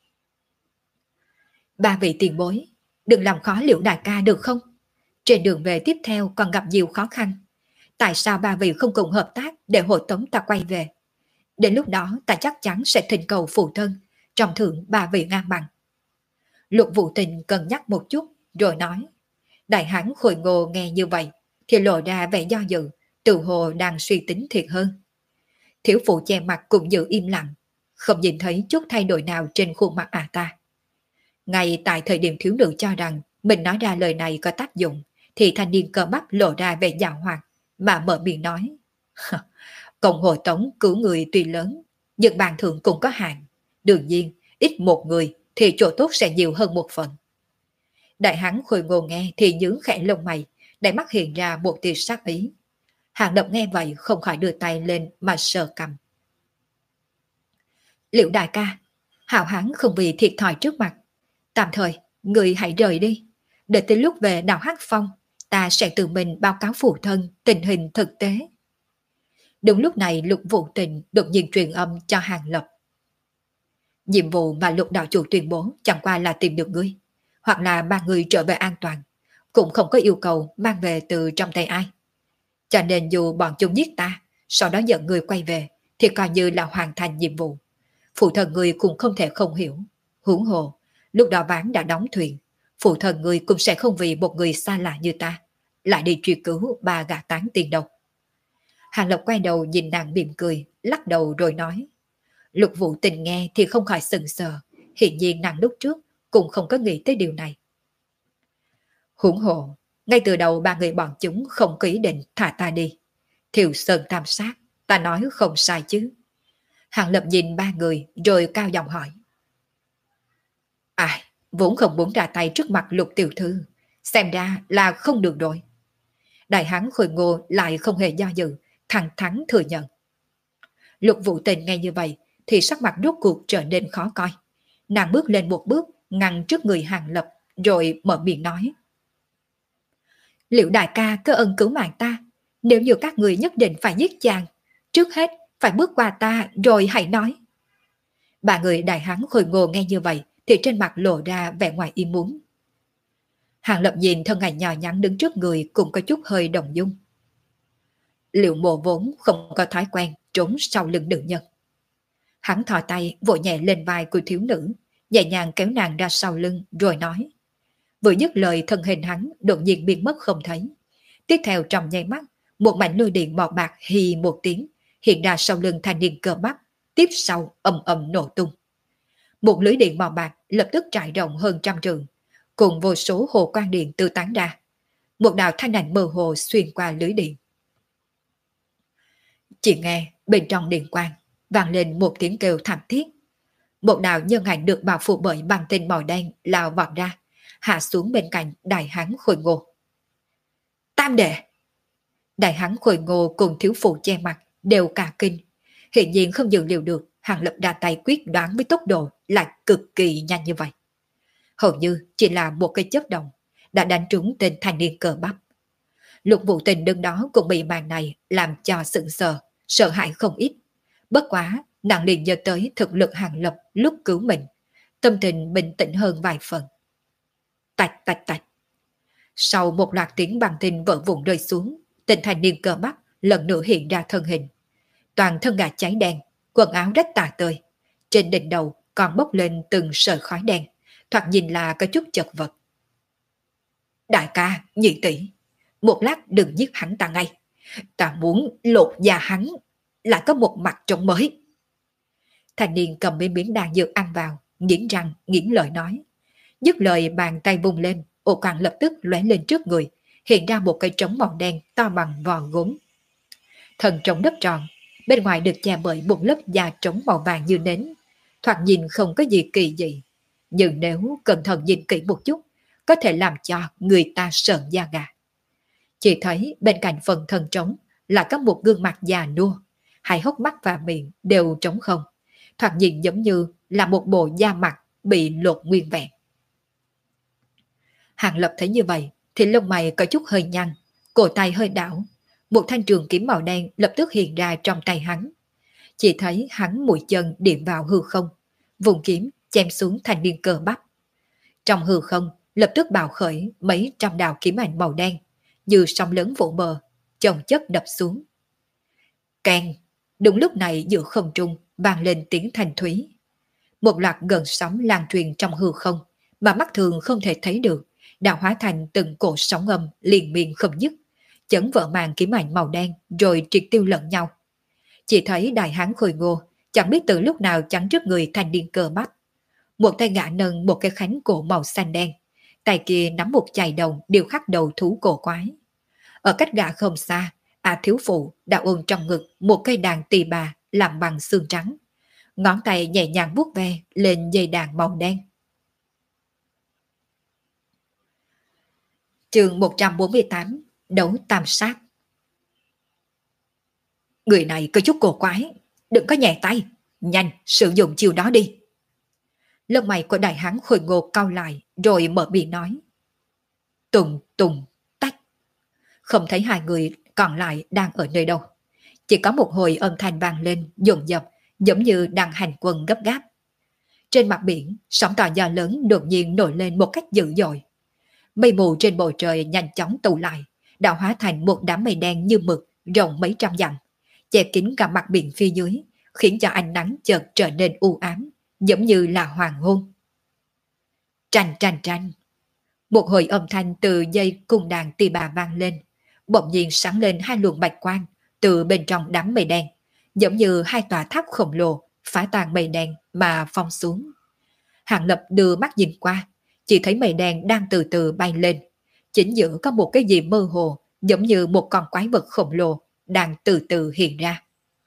Ba vị tiền bối, đừng làm khó Liễu đại ca được không? Trên đường về tiếp theo còn gặp nhiều khó khăn. Tại sao ba vị không cùng hợp tác để hộ tống ta quay về? Đến lúc đó ta chắc chắn sẽ thỉnh cầu phụ thân, trọng thưởng ba vị ngang bằng. Lục Vũ Tình cân nhắc một chút rồi nói. Đại hán khôi ngô nghe như vậy thì lộ ra vẻ do dự, tự hồ đang suy tính thiệt hơn. Thiếu phụ che mặt cũng giữ im lặng, không nhìn thấy chút thay đổi nào trên khuôn mặt ả ta. Ngay tại thời điểm thiếu nữ cho rằng mình nói ra lời này có tác dụng, thì thanh niên cơ bắp lộ ra vẻ giảo hoạt, mà mở miệng nói. Cộng hộ tống cứu người tuy lớn, nhưng bàn thưởng cũng có hạn. Đương nhiên, ít một người thì chỗ tốt sẽ nhiều hơn một phần. Đại hán khôi ngô nghe thì nhướng khẽ lông mày, đại mắt hiện ra một tia sát ý. Hàng Lập nghe vậy không khỏi đưa tay lên mà sờ cầm. Liễu đại ca, hào hán không vì thiệt thòi trước mặt. Tạm thời, người hãy rời đi. Đợi tới lúc về đảo Hắc Phong, ta sẽ tự mình báo cáo phụ thân tình hình thực tế. Đúng lúc này Lục Vũ Tình đột nhiên truyền âm cho Hàng Lập. Nhiệm vụ mà Lục đạo chủ tuyên bố chẳng qua là tìm được ngươi, hoặc là mang người trở về an toàn, cũng không có yêu cầu mang về từ trong tay ai. Cho nên dù bọn chúng giết ta, sau đó dẫn người quay về, thì coi như là hoàn thành nhiệm vụ. Phụ thân người cũng không thể không hiểu. Huống hồ, lúc đó ván đã đóng thuyền, phụ thân người cũng sẽ không vì một người xa lạ như ta lại đi truy cứu ba gã tán tiền đâu. Hàng Lập quay đầu nhìn nàng mỉm cười, lắc đầu rồi nói. Lục Vũ Tình nghe thì không khỏi sừng sờ, hiện nhiên nàng lúc trước cũng không có nghĩ tới điều này. Huống hồ, ngay từ đầu ba người bọn chúng không có ý định thả ta đi. Thiều Sơn tam sát, ta nói không sai chứ. Hàng Lập nhìn ba người rồi cao giọng hỏi. Ai, vốn không muốn ra tay trước mặt Lục tiểu thư, xem ra là không được rồi. Đại hán Khôi Ngô lại không hề do dự, thẳng thắn thừa nhận. Lục Vũ Tình nghe như vậy thì sắc mặt rốt cuộc trở nên khó coi. Nàng bước lên một bước, ngăn trước người Hàng Lập, rồi mở miệng nói. Liệu đại ca có ân cứu mạng ta, nếu như các người nhất định phải giết chàng, trước hết phải bước qua ta rồi hãy nói. Ba người đại hán Khôi Ngô nghe như vậy thì trên mặt lộ ra vẻ ngoài ý muốn. Hàng Lập nhìn thân ảnh nhỏ nhắn đứng trước người cũng có chút hơi động dung. Liệu mộ vốn không có thói quen trốn sau lưng nữ nhân. Hắn thò tay vội nhẹ lên vai của thiếu nữ, nhẹ nhàng kéo nàng ra sau lưng rồi nói. Vừa dứt lời thân hình hắn đột nhiên biến mất không thấy. Tiếp theo trong nháy mắt, một mảnh lôi điện màu bạc hì một tiếng hiện ra sau lưng thanh niên cơ bắp, tiếp sau ầm ầm nổ tung. Một lưới điện màu bạc lập tức trải rộng hơn trăm trường, cùng vô số hồ quang điện tự tán ra. Một đạo thanh ảnh mơ hồ xuyên qua lưới điện. Chỉ nghe bên trong điện quang vang lên một tiếng kêu thảm thiết. Một đạo nhân ảnh được bao phủ bởi băng tinh màu đen lao vọt ra, hạ xuống bên cạnh đại hán Khôi Ngô. Tam đệ! Đại hán Khôi Ngô cùng thiếu phụ che mặt đều cả kinh. Hiện nhiên không dự liệu được Hàng Lập ra tay quyết đoán với tốc độ lại cực kỳ nhanh như vậy. Hầu như chỉ là một cái chớp động đã đánh trúng tên thanh niên cờ bắp. Lục Vũ Tình đứng đó cũng bị màn này làm cho sững sờ, sợ hãi không ít. Bất quá, nàng liền nhớ tới thực lực Hàng Lập lúc cứu mình, tâm tình bình tĩnh hơn vài phần. Tạch tạch tạch. Sau một loạt tiếng bằng tinh vỡ vụn rơi xuống, tên thanh niên cờ bắp lần nữa hiện ra thân hình. Toàn thân gà cháy đen, quần áo rách tả tơi. Trên đỉnh đầu còn bốc lên từng sợi khói đen, thoạt nhìn là có chút chật vật. Đại ca, nhị tỷ, một lát đừng giết hắn ta ngay. Ta muốn lột da hắn, lại có một mặt trông mới. Thanh niên cầm bên miếng đàn dược ăn vào, nghiến răng, nghiến lợi nói. Dứt lời bàn tay vung lên, ô quang lập tức lóe lên trước người, hiện ra một cây trống màu đen to bằng vò gốm. Thần trống đất tròn, bên ngoài được che bởi một lớp da trống màu vàng như nến, thoạt nhìn không có gì kỳ dị. Nhưng nếu cẩn thận nhìn kỹ một chút, có thể làm cho người ta sợn da gà. Chỉ thấy bên cạnh phần thân trống là có một gương mặt già nua, hai hốc mắt và miệng đều trống không, thoạt nhìn giống như là một bộ da mặt bị lột nguyên vẹn. Hàng Lập thấy như vậy thì lông mày có chút hơi nhăn, cổ tay hơi đảo, một thanh trường kiếm màu đen lập tức hiện ra trong tay hắn. Chỉ thấy hắn mũi chân điểm vào hư không, vùng kiếm chém xuống thanh niên cơ bắp. Trong hư không lập tức bạo khởi mấy trăm đạo kiếm ảnh màu đen, như sóng lớn vỗ bờ, chồng chất đập xuống. Keng! Đúng lúc này giữa không trung vang lên tiếng thanh thúy. Một loạt gần sóng lan truyền trong hư không, mà mắt thường không thể thấy được, đã hóa thành từng cổ sóng âm liên miên không dứt, chấn vỡ màn kiếm ảnh màu đen rồi triệt tiêu lẫn nhau. Chỉ thấy đại hán Khôi Ngô chẳng biết từ lúc nào chắn trước người thanh niên cơ bắp. Một tay gã nâng một cái khánh cổ màu xanh đen, tay kia nắm một chày đồng điêu khắc đầu thú cổ quái. Ở cách gã không xa, A thiếu phụ đã ôm trong ngực một cây đàn tỳ bà làm bằng xương trắng. Ngón tay nhẹ nhàng vuốt ve lên dây đàn màu đen. Chương một trăm bốn mươi tám, đấu tam sát. Người này có chút cổ quái, đừng có nhẹ tay, nhanh sử dụng chiêu đó đi. Lông mày của đại hán Khôi Ngô cau lại rồi mở miệng nói. Tùng tùng tách. Không thấy hai người còn lại đang ở nơi đâu. Chỉ có một hồi âm thanh vang lên dồn dập, giống như đang hành quân gấp gáp. Trên mặt biển, sóng to gió lớn đột nhiên nổi lên một cách dữ dội. Mây mù trên bầu trời nhanh chóng tụ lại, đã hóa thành một đám mây đen như mực rộng mấy trăm dặm, che kín cả mặt biển phía dưới, khiến cho ánh nắng chợt trở nên u ám, giống như là hoàng hôn. Tranh tranh tranh. Một hồi âm thanh từ dây cung đàn tỳ bà vang lên, bỗng nhiên sáng lên hai luồng bạch quang từ bên trong đám mây đen, giống như hai tòa tháp khổng lồ phá tan mây đen mà phong xuống. Hàng Lập đưa mắt nhìn qua, chỉ thấy mây đen đang từ từ bay lên, chính giữa có một cái gì mơ hồ, giống như một con quái vật khổng lồ đang từ từ hiện ra.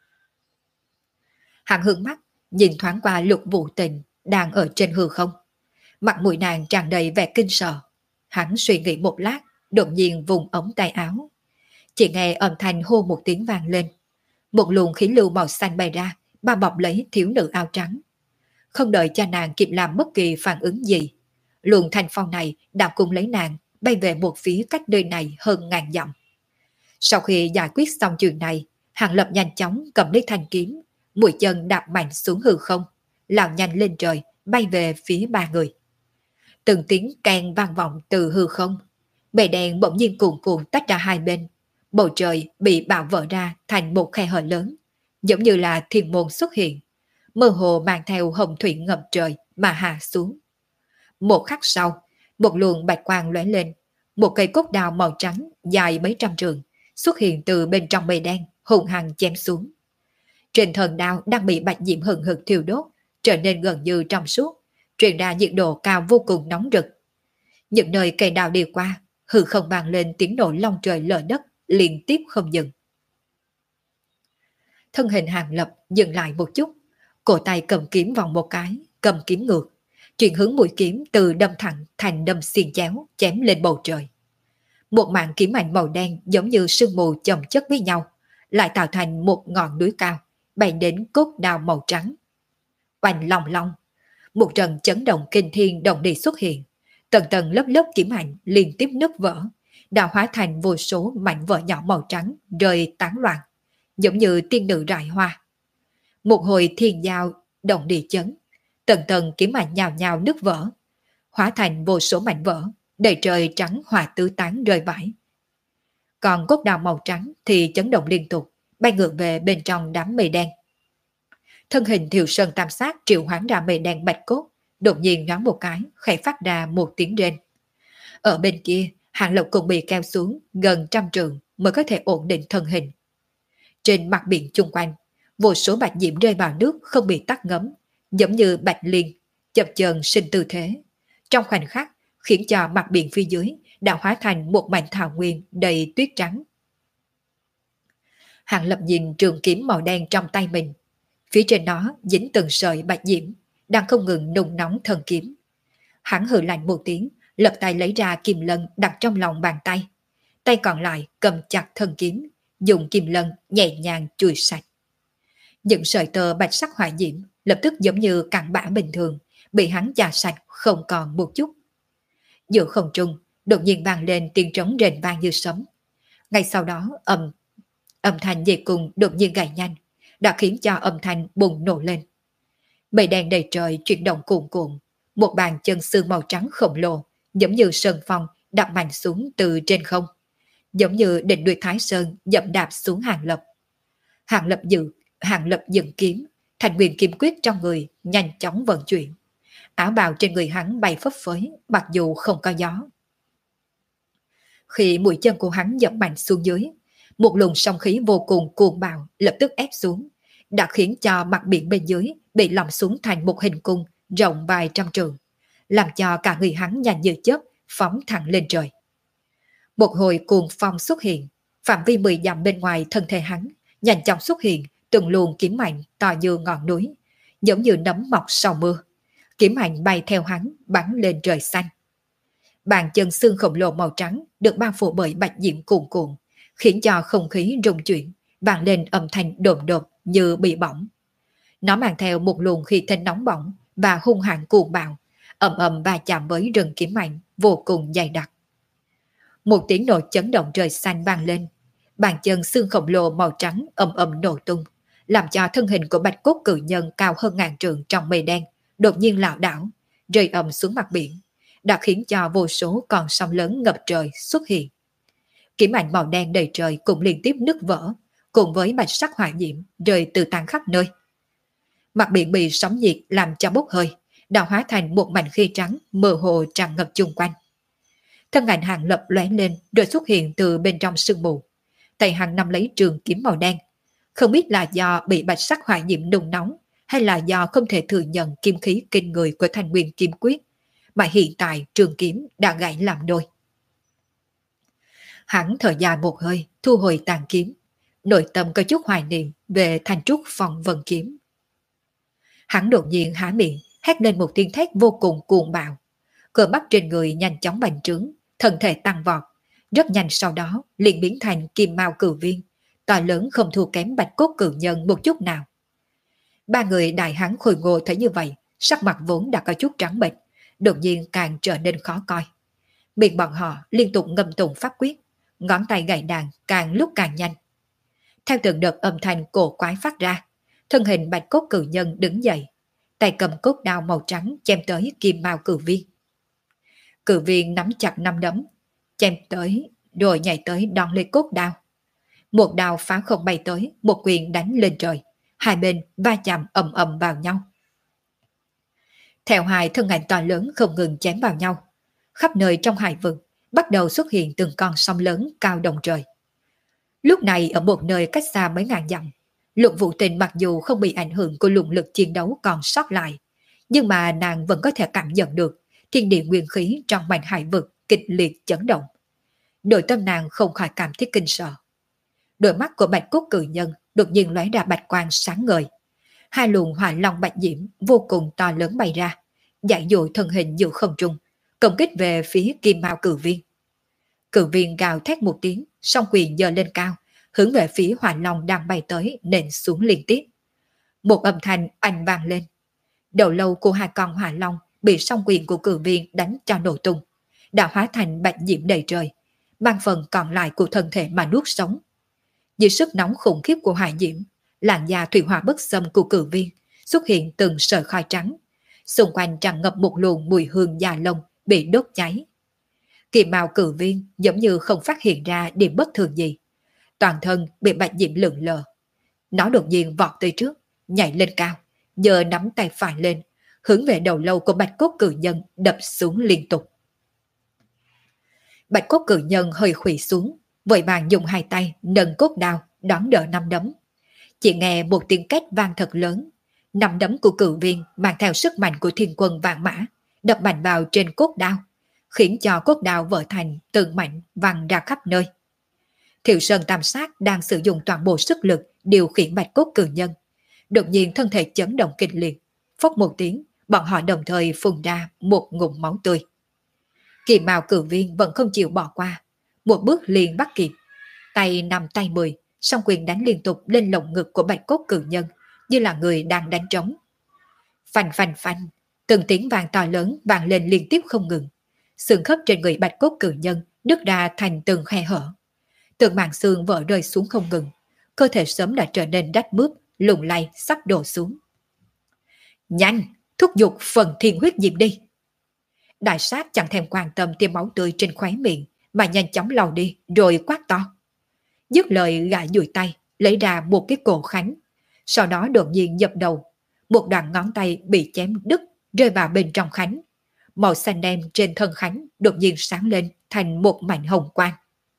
Hắn hướng mắt nhìn thoáng qua Lục Vũ Tình đang ở trên hư không, mặt mũi nàng tràn đầy vẻ kinh sợ. Hắn suy nghĩ một lát, đột nhiên vùng ống tay áo, chỉ nghe âm thanh hô một tiếng vang lên, một luồng khí lưu màu xanh bay ra, bao bọc lấy thiếu nữ áo trắng. Không đợi cho nàng kịp làm bất kỳ phản ứng gì, luồng thanh phong này đã cùng lấy nàng bay về một phía cách nơi này hơn ngàn dặm. Sau khi giải quyết xong chuyện này, Hàng Lập nhanh chóng cầm lấy thanh kiếm, mũi chân đạp mạnh xuống hư không, lao nhanh lên trời, bay về phía ba người. Từng tiếng keng vang vọng từ hư không, mây đen bỗng nhiên cuồn cuộn tách ra hai bên, bầu trời bị bạo vỡ ra thành một khe hở lớn, giống như là thiên môn xuất hiện, mơ hồ mang theo hồng thủy ngập trời mà hạ xuống. Một khắc sau, một luồng bạch quang lóe lên, một cây cốt đào màu trắng dài mấy trăm trượng xuất hiện từ bên trong mây đen, hùng hăng chém xuống. Trên thân đao đang bị bạch diễm hừng hực thiêu đốt, trở nên gần như trong suốt, truyền ra nhiệt độ cao vô cùng nóng rực. Những nơi cây đào đi qua, hư không vang lên tiếng nổ long trời lở đất liên tiếp không dừng. Thân hình Hàng Lập dừng lại một chút, cổ tay cầm kiếm vòng một cái, cầm kiếm ngược, chuyển hướng mũi kiếm từ đâm thẳng thành đâm xiên chéo, chém lên bầu trời. Một mảng kiếm ảnh màu đen giống như sương mù chồng chất với nhau, lại tạo thành một ngọn núi cao, bay đến cốt đao màu trắng. Oanh long long, một trận chấn động kinh thiên động địa xuất hiện, tầng tầng lớp lớp kiếm ảnh liên tiếp nứt vỡ, đã hóa thành vô số mảnh vỡ nhỏ màu trắng rơi tán loạn, giống như tiên nữ rải hoa. Một hồi thiên giao động địa chấn, tầng tầng kiếm ảnh nhào nhào nứt vỡ, hóa thành vô số mảnh vỡ, đầy trời trắng hòa tứ tán rơi vãi. Còn cốt đào màu trắng thì chấn động liên tục, bay ngược về bên trong đám mây đen. Thân hình Thiều Sơn Tam Sát triệu hoán ra mây đen bạch cốt, đột nhiên nhoáng một cái, khẽ phát ra một tiếng rên. Ở bên kia, Hàng Lập cũng bị kéo xuống gần trăm trượng mới có thể ổn định thân hình. Trên mặt biển chung quanh, vô số bạch diễm rơi vào nước không bị tắt ngấm, giống như bạch liên, chập chờn sinh tư thế. Trong khoảnh khắc, khiến cho mặt biển phía dưới đã hóa thành một mảnh thảo nguyên đầy tuyết trắng. Hàng Lập nhìn trường kiếm màu đen trong tay mình, phía trên nó dính từng sợi bạch diễm, đang không ngừng nung nóng thần kiếm. Hắn hừ lạnh một tiếng, lật tay lấy ra kim lân đặt trong lòng bàn tay, tay còn lại cầm chặt thần kiếm, dùng kim lân nhẹ nhàng chùi sạch. Những sợi tơ bạch sắc hỏa diễm lập tức giống như cặn bã bình thường, bị hắn chà sạch không còn một chút. Giữa không trung đột nhiên vang lên tiếng trống rền vang như sấm. Ngay sau đó âm âm thanh dây cùng đột nhiên gảy nhanh, đã khiến cho âm thanh bùng nổ lên. Mây đen đầy trời chuyển động cuồn cuộn, một bàn chân xương màu trắng khổng lồ giống như sơn phong đạp mạnh xuống từ trên không, giống như đỉnh núi Thái Sơn dậm đạp xuống Hàng Lập. Hàng Lập dự Hàng Lập dừng kiếm, thành nguyên kim quyết trong người nhanh chóng vận chuyển. Áo bào trên người hắn bay phấp phới, mặc dù không có gió. Khi mũi chân của hắn dậm mạnh xuống dưới, một luồng sóng khí vô cùng cuồng bạo lập tức ép xuống, đã khiến cho mặt biển bên dưới bị lỏng xuống thành một hình cung rộng vài trăm trượng, làm cho cả người hắn nhanh như chớp phóng thẳng lên trời. Một hồi cuồng phong xuất hiện, phạm vi mười dặm bên ngoài thân thể hắn nhanh chóng xuất hiện từng luồng kiếm mạnh to như ngọn núi, giống như nấm mọc sau mưa. Kiếm ảnh bay theo hắn bắn lên trời xanh. Bàn chân xương khổng lồ màu trắng được bao phủ bởi bạch diễm cuồn cuộn, khiến cho không khí rung chuyển, vang lên âm thanh đồn đột như bị bỏng. Nó mang theo một luồng khí thế nóng bỏng và hung hãn cuồng bạo, ầm ầm va chạm với rừng kiếm ảnh vô cùng dày đặc. Một tiếng nổ chấn động trời xanh vang lên, bàn chân xương khổng lồ màu trắng ầm ầm nổ tung, làm cho thân hình của bạch cốt cự nhân cao hơn ngàn trượng trong mây đen đột nhiên lảo đảo, rơi ầm xuống mặt biển, đã khiến cho vô số con sóng lớn ngập trời xuất hiện. Kiếm ảnh màu đen đầy trời cũng liên tiếp nứt vỡ, cùng với bạch sắc hỏa diễm rơi từ tán khắp nơi. Mặt biển bị sóng nhiệt làm cho bốc hơi, đã hóa thành một mảnh khí trắng mơ hồ tràn ngập chung quanh. Thân ảnh Hàng Lập lóe lên rồi xuất hiện từ bên trong sương mù. Tay hắn nắm lấy trường kiếm màu đen. Không biết là do bị bạch sắc hỏa diễm nung nóng hay là do không thể thừa nhận kim khí kinh người của Thanh Nguyên Kim Quyết, mà hiện tại trường kiếm đã gãy làm đôi. Hắn thở dài một hơi, thu hồi tàn kiếm, nội tâm có chút hoài niệm về Thanh Trúc Phong Vân Kiếm. Hắn đột nhiên há miệng, hét lên một tiếng thét vô cùng cuồng bạo. Cơ bắp trên người nhanh chóng bành trướng, thân thể tăng vọt, rất nhanh sau đó liền biến thành kim mao cử viên, to lớn không thua kém bạch cốt cử nhân một chút nào. Ba người đại hán khôi ngô thấy như vậy, sắc mặt vốn đã có chút trắng bệch, đột nhiên càng trở nên khó coi. Miệng bọn họ liên tục ngâm tụng pháp quyết, ngón tay gảy đàn càng lúc càng nhanh. Theo từng đợt âm thanh cổ quái phát ra, thân hình bạch cốt cử nhân đứng dậy, tay cầm cốt đao màu trắng chém tới kim mao cử viên. Cử viên nắm chặt năm đấm, chém tới rồi nhảy tới đón lấy cốt đao. Một đao phá không bay tới, một quyền đánh lên trời, hai bên va chạm ầm ầm vào nhau. Theo hai thân ảnh to lớn không ngừng chém vào nhau, khắp nơi trong hải vực bắt đầu xuất hiện từng con sông lớn cao đồng trời. Lúc này ở một nơi cách xa mấy ngàn dặm, Lục Vũ Tình mặc dù không bị ảnh hưởng của luồng lực chiến đấu còn sót lại, nhưng mà nàng vẫn có thể cảm nhận được thiên địa nguyên khí trong mảnh hải vực kịch liệt chấn động. Nội tâm nàng không khỏi cảm thấy kinh sợ. Đôi mắt của bạch cốt cử nhân đột nhiên lóe ra bạch quang sáng ngời. Hai luồng hỏa long bạch diễm vô cùng to lớn bay ra, dạy dụ thân hình giữa không trung, công kích về phía kim mao cử viên. Cử viên gào thét một tiếng, song quyền giơ lên cao, hướng về phía hỏa long đang bay tới nện xuống liên tiếp. Một âm thanh oanh vang lên. Đầu lâu của hai con hỏa long bị song quyền của cử viên đánh cho nổ tung, đã hóa thành bạch diễm đầy trời, mang phần còn lại của thân thể mà nuốt sống. Dưới sức nóng khủng khiếp của hỏa diễm, làn da thủy hỏa bất xâm của cử viên xuất hiện từng sợi khói trắng, xung quanh tràn ngập một luồng mùi hương da lông bị đốt cháy. Kim mao cử viên giống như không phát hiện ra điểm bất thường gì, toàn thân bị bạch diễm lượn lờ. Nó đột nhiên vọt tới trước, nhảy lên cao, giơ nắm tay phải lên, hướng về đầu lâu của bạch cốt cử nhân đập xuống liên tục. Bạch cốt cử nhân hơi khuỵu xuống, vội vàng dùng hai tay nâng cốt đao đón đỡ năm đấm. Chỉ nghe một tiếng két vang thật lớn, năm đấm của cử viên mang theo sức mạnh của thiên quân vạn mã, đập mạnh vào trên cốt đao, khiến cho cốt đao vỡ thành từng mảnh văng ra khắp nơi. Thiệu Sơn Tam Sát đang sử dụng toàn bộ sức lực điều khiển bạch cốt cử nhân, đột nhiên thân thể chấn động kịch liệt, phốc một tiếng, bọn họ đồng thời phun ra một ngụm máu tươi. Kim mao cử viên vẫn không chịu bỏ qua, một bước liền bắt kịp, tay năm tay mười, song quyền đánh liên tục lên lồng ngực của bạch cốt cử nhân, như là người đang đánh trống. Phanh phanh phanh, từng tiếng vang to lớn vang lên liên tiếp không ngừng. Xương khớp trên người bạch cốt cử nhân nứt ra thành từng khe hở. Từng mảng xương vỡ rơi xuống không ngừng, cơ thể sớm đã trở nên rách mướp, lùng lay sắp đổ xuống. Nhanh, thúc giục phần thiên huyết diệm đi. Đại sát chẳng thèm quan tâm tia máu tươi trên khóe miệng, mà nhanh chóng lau đi rồi quát to. Dứt lời gã dùi tay, lấy ra một cái cổ khánh, sau đó đột nhiên dập đầu. Một đoạn ngón tay bị chém đứt rơi vào bên trong khánh. Màu xanh đen trên thân khánh đột nhiên sáng lên thành một mảnh hồng quang.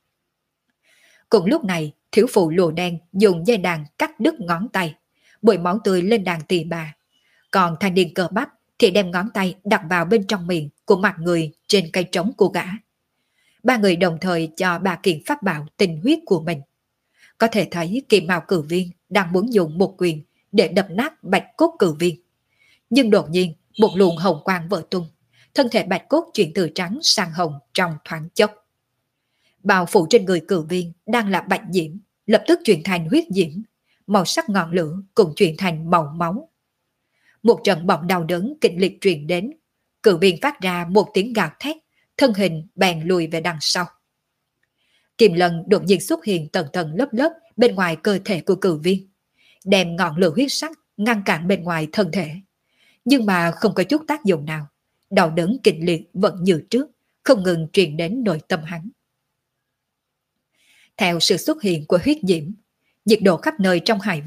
Cùng lúc này, thiếu phụ lùa đen dùng dây đàn cắt đứt ngón tay, bụi máu tươi lên đàn tỳ bà. Còn thanh niên cờ bắp thì đem ngón tay đặt vào bên trong miệng của mặt người trên cây trống của gã. Ba người đồng thời cho ba kiện pháp bảo tinh huyết của mình. Có thể thấy Kim mao cử viên đang muốn dùng một quyền để đập nát bạch cốt cử viên. Nhưng đột nhiên một luồng hồng quang vỡ tung, thân thể bạch cốt chuyển từ trắng sang hồng trong thoáng chốc. Bao phủ trên người cử viên đang là bạch diễm, lập tức chuyển thành huyết diễm, màu sắc ngọn lửa cũng chuyển thành màu máu. Một trận bỏng đau đớn kịch liệt truyền đến, cử viên phát ra một tiếng gào thét, thân hình bèn lùi về đằng sau. Kim Lân đột nhiên xuất hiện tầng tầng lớp lớp bên ngoài cơ thể của cử viên, đem ngọn lửa huyết sắc ngăn cản bên ngoài thân thể. Nhưng mà không có chút tác dụng nào, đau đớn kịch liệt vẫn như trước, không ngừng truyền đến nội tâm hắn. Theo sự xuất hiện của huyết diễm, nhiệt độ khắp nơi trong hải vực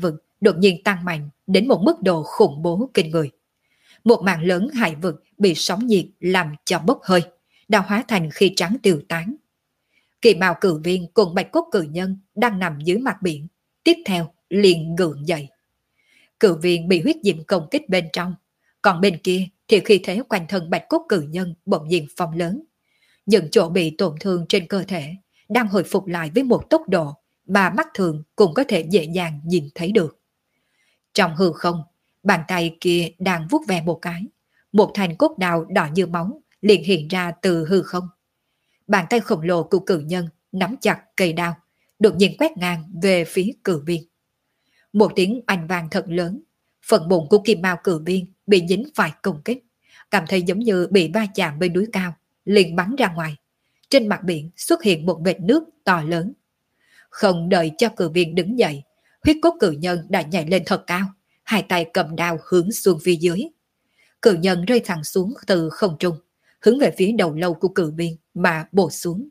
đột nhiên tăng mạnh đến một mức độ khủng bố kinh người. Một mảng lớn hải vực bị sóng nhiệt làm cho bốc hơi, đã hóa thành khí trắng tiêu tán. Kỳ mao cử viên cùng bạch cốt cử nhân đang nằm dưới mặt biển, tiếp theo liền gượng dậy. Cử viên bị huyết diệm công kích bên trong, còn bên kia thì khí thế quanh thân bạch cốt cử nhân bỗng nhiên phong lớn. Những chỗ bị tổn thương trên cơ thể đang hồi phục lại với một tốc độ mà mắt thường cũng có thể dễ dàng nhìn thấy được. Trong hư không, bàn tay kia đang vuốt ve một cái, một thanh cốt đao đỏ như máu liền hiện ra từ hư không. Bàn tay khổng lồ của cử nhân nắm chặt cây đao, đột nhiên quét ngang về phía cử viên. Một tiếng oanh vang thật lớn, phần bụng của kim mao cử viên bị dính phải công kích, cảm thấy giống như bị va chạm bên núi cao, liền bắn ra ngoài. Trên mặt biển xuất hiện một vệt nước to lớn. Không đợi cho cử viên đứng dậy, huyết cốt cử nhân đã nhảy lên thật cao, hai tay cầm đao hướng xuống phía dưới. Cử nhân rơi thẳng xuống từ không trung, hướng về phía đầu lâu của cử viên mà bổ xuống.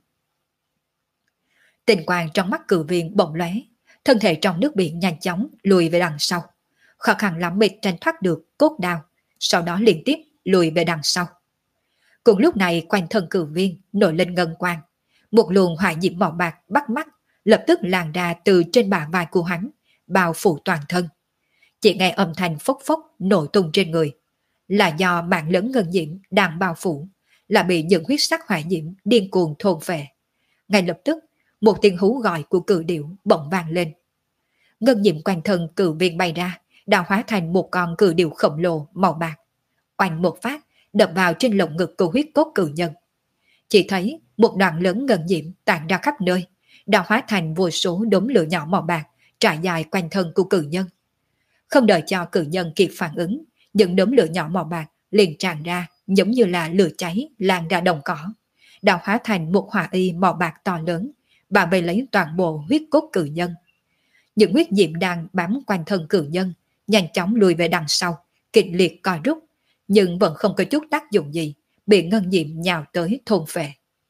Tình quang trong mắt cử viên bỗng lóe, thân thể trong nước biển nhanh chóng lùi về đằng sau, khó khăn lắm mới tranh thoát được cốt đao, sau đó liên tiếp lùi về đằng sau. Cùng lúc này quanh thân cử viên nổi lên ngân quang, một luồng hỏa diễm màu bạc bắt mắt lập tức lan ra từ trên bả vai của hắn, bao phủ toàn thân. Chỉ nghe âm thanh phốc phốc nổ tung trên người, là do mạng lớn ngân diễm đang bao phủ, là bị những huyết sắc hỏa diễm điên cuồng thôn phệ. Ngay lập tức, một tiếng hú gọi của cử điểu bỗng vang lên. Ngân diễm quanh thân cử viên bay ra, đã hóa thành một con cử điểu khổng lồ màu bạc. Oanh một phát, đập vào trên lồng ngực của huyết cốt cử nhân. Chỉ thấy một đoạn lớn ngân diễm tản ra khắp nơi, đã hóa thành vô số đốm lửa nhỏ màu bạc trải dài quanh thân của cử nhân. Không đợi cho cử nhân kịp phản ứng, những đốm lửa nhỏ màu bạc liền tràn ra giống như là lửa cháy lan ra đồng cỏ, đã hóa thành một hỏa y màu bạc to lớn, bao vây lấy toàn bộ huyết cốt cử nhân. Những huyết diệm đang bám quanh thân cử nhân nhanh chóng lùi về đằng sau, kịch liệt co rút, nhưng vẫn không có chút tác dụng gì, bị ngân diệm nhào tới thôn phệ.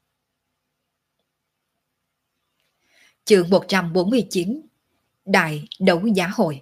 Chương một trăm bốn mươi chín, Đại đấu giá hội.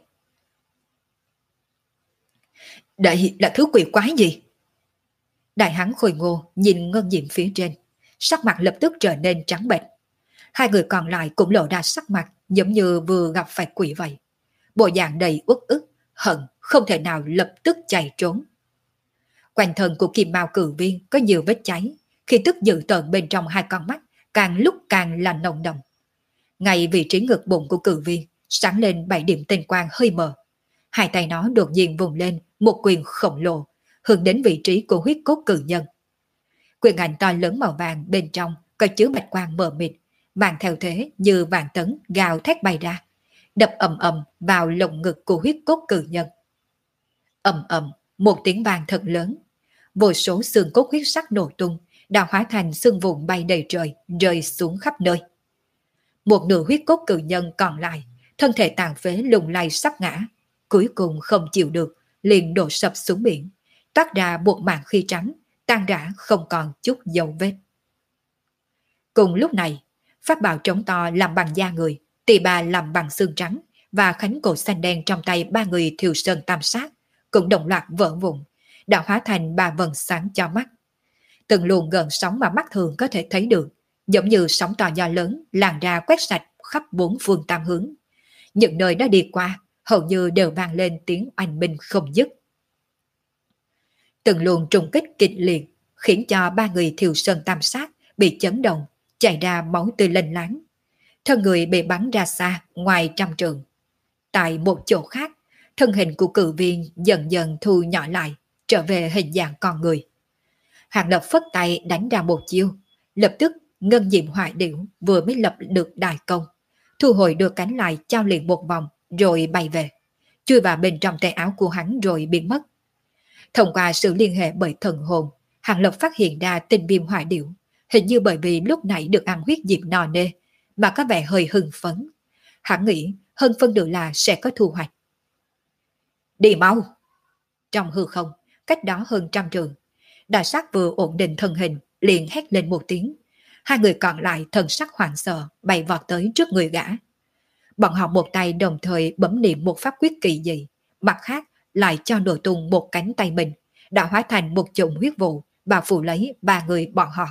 Đây là thứ quỷ quái gì? Đại hán Khôi Ngô nhìn ngân diệm phía trên, sắc mặt lập tức trở nên trắng bệch. Hai người còn lại cũng lộ ra sắc mặt giống như vừa gặp phải quỷ vậy. Bộ dạng đầy uất ức, hận, không thể nào lập tức chạy trốn. Quanh thân của kim mao cử viên có nhiều vết cháy, khi tức dữ tợn bên trong hai con mắt càng lúc càng là nồng đậm. Ngay vị trí ngực bụng của cử viên sáng lên bảy điểm tinh quang hơi mờ. Hai tay nó đột nhiên vùng lên một quyền khổng lồ, hướng đến vị trí của huyết cốt cử nhân. Quyền ảnh to lớn màu vàng bên trong có chứa bạch quang mờ mịt, mang theo thế như vạn tấn gào thét bay ra, đập ầm ầm vào lồng ngực của huyết cốt cử nhân. Ầm ầm, một tiếng vang thật lớn, vô số xương cốt huyết sắc nổ tung, đã hóa thành xương vụn bay đầy trời, rơi xuống khắp nơi. Một nửa huyết cốt cử nhân còn lại, thân thể tàn phế lung lay sắp ngã, cuối cùng không chịu được, liền đổ sập xuống biển, toát ra một mảng khí trắng, tan rã không còn chút dấu vết. Cùng lúc này, pháp bảo trống to làm bằng da người, tỳ bà làm bằng xương trắng và khánh cổ xanh đen trong tay ba người Thiều Sơn Tam Sát cũng đồng loạt vỡ vụn, đã hóa thành ba vầng sáng cho mắt. Từng luồng gợn sóng mà mắt thường có thể thấy được, giống như sóng to gió lớn lan ra quét sạch khắp bốn phương tám hướng. Những nơi đã đi qua hầu như đều vang lên tiếng oanh minh không dứt. Từng luồng trùng kích kịch liệt khiến cho ba người Thiều Sơn Tam Sát bị chấn động, chảy ra máu tươi lênh láng. Thân người bị bắn ra xa ngoài trăm trường. Tại một chỗ khác, thân hình của cử viên dần dần thu nhỏ lại, trở về hình dạng con người. Hàng Lập phất tay đánh ra một chiêu, lập tức ngân diệm hỏa điểu vừa mới lập được đại công, thu hồi đưa cánh lại trao liền một vòng rồi bay về, chui vào bên trong tay áo của hắn rồi biến mất. Thông qua sự liên hệ bởi thần hồn, Hàng Lập phát hiện ra tinh viêm hỏa điểu, hình như bởi vì lúc nãy được ăn huyết diệm no nê mà có vẻ hơi hưng phấn. Hắn nghĩ hơn phân nửa là sẽ có thu hoạch. Đi mau! Trong hư không, cách đó hơn trăm trường, Đại Sát vừa ổn định thân hình, liền hét lên một tiếng. Hai người còn lại thần sắc hoảng sợ bay vọt tới trước người gã. Bọn họ một tay đồng thời bấm niệm một pháp quyết kỳ dị, mặt khác lại cho nổ tung một cánh tay mình, đã hóa thành một chùm huyết vụ, bao phủ lấy ba người bọn họ.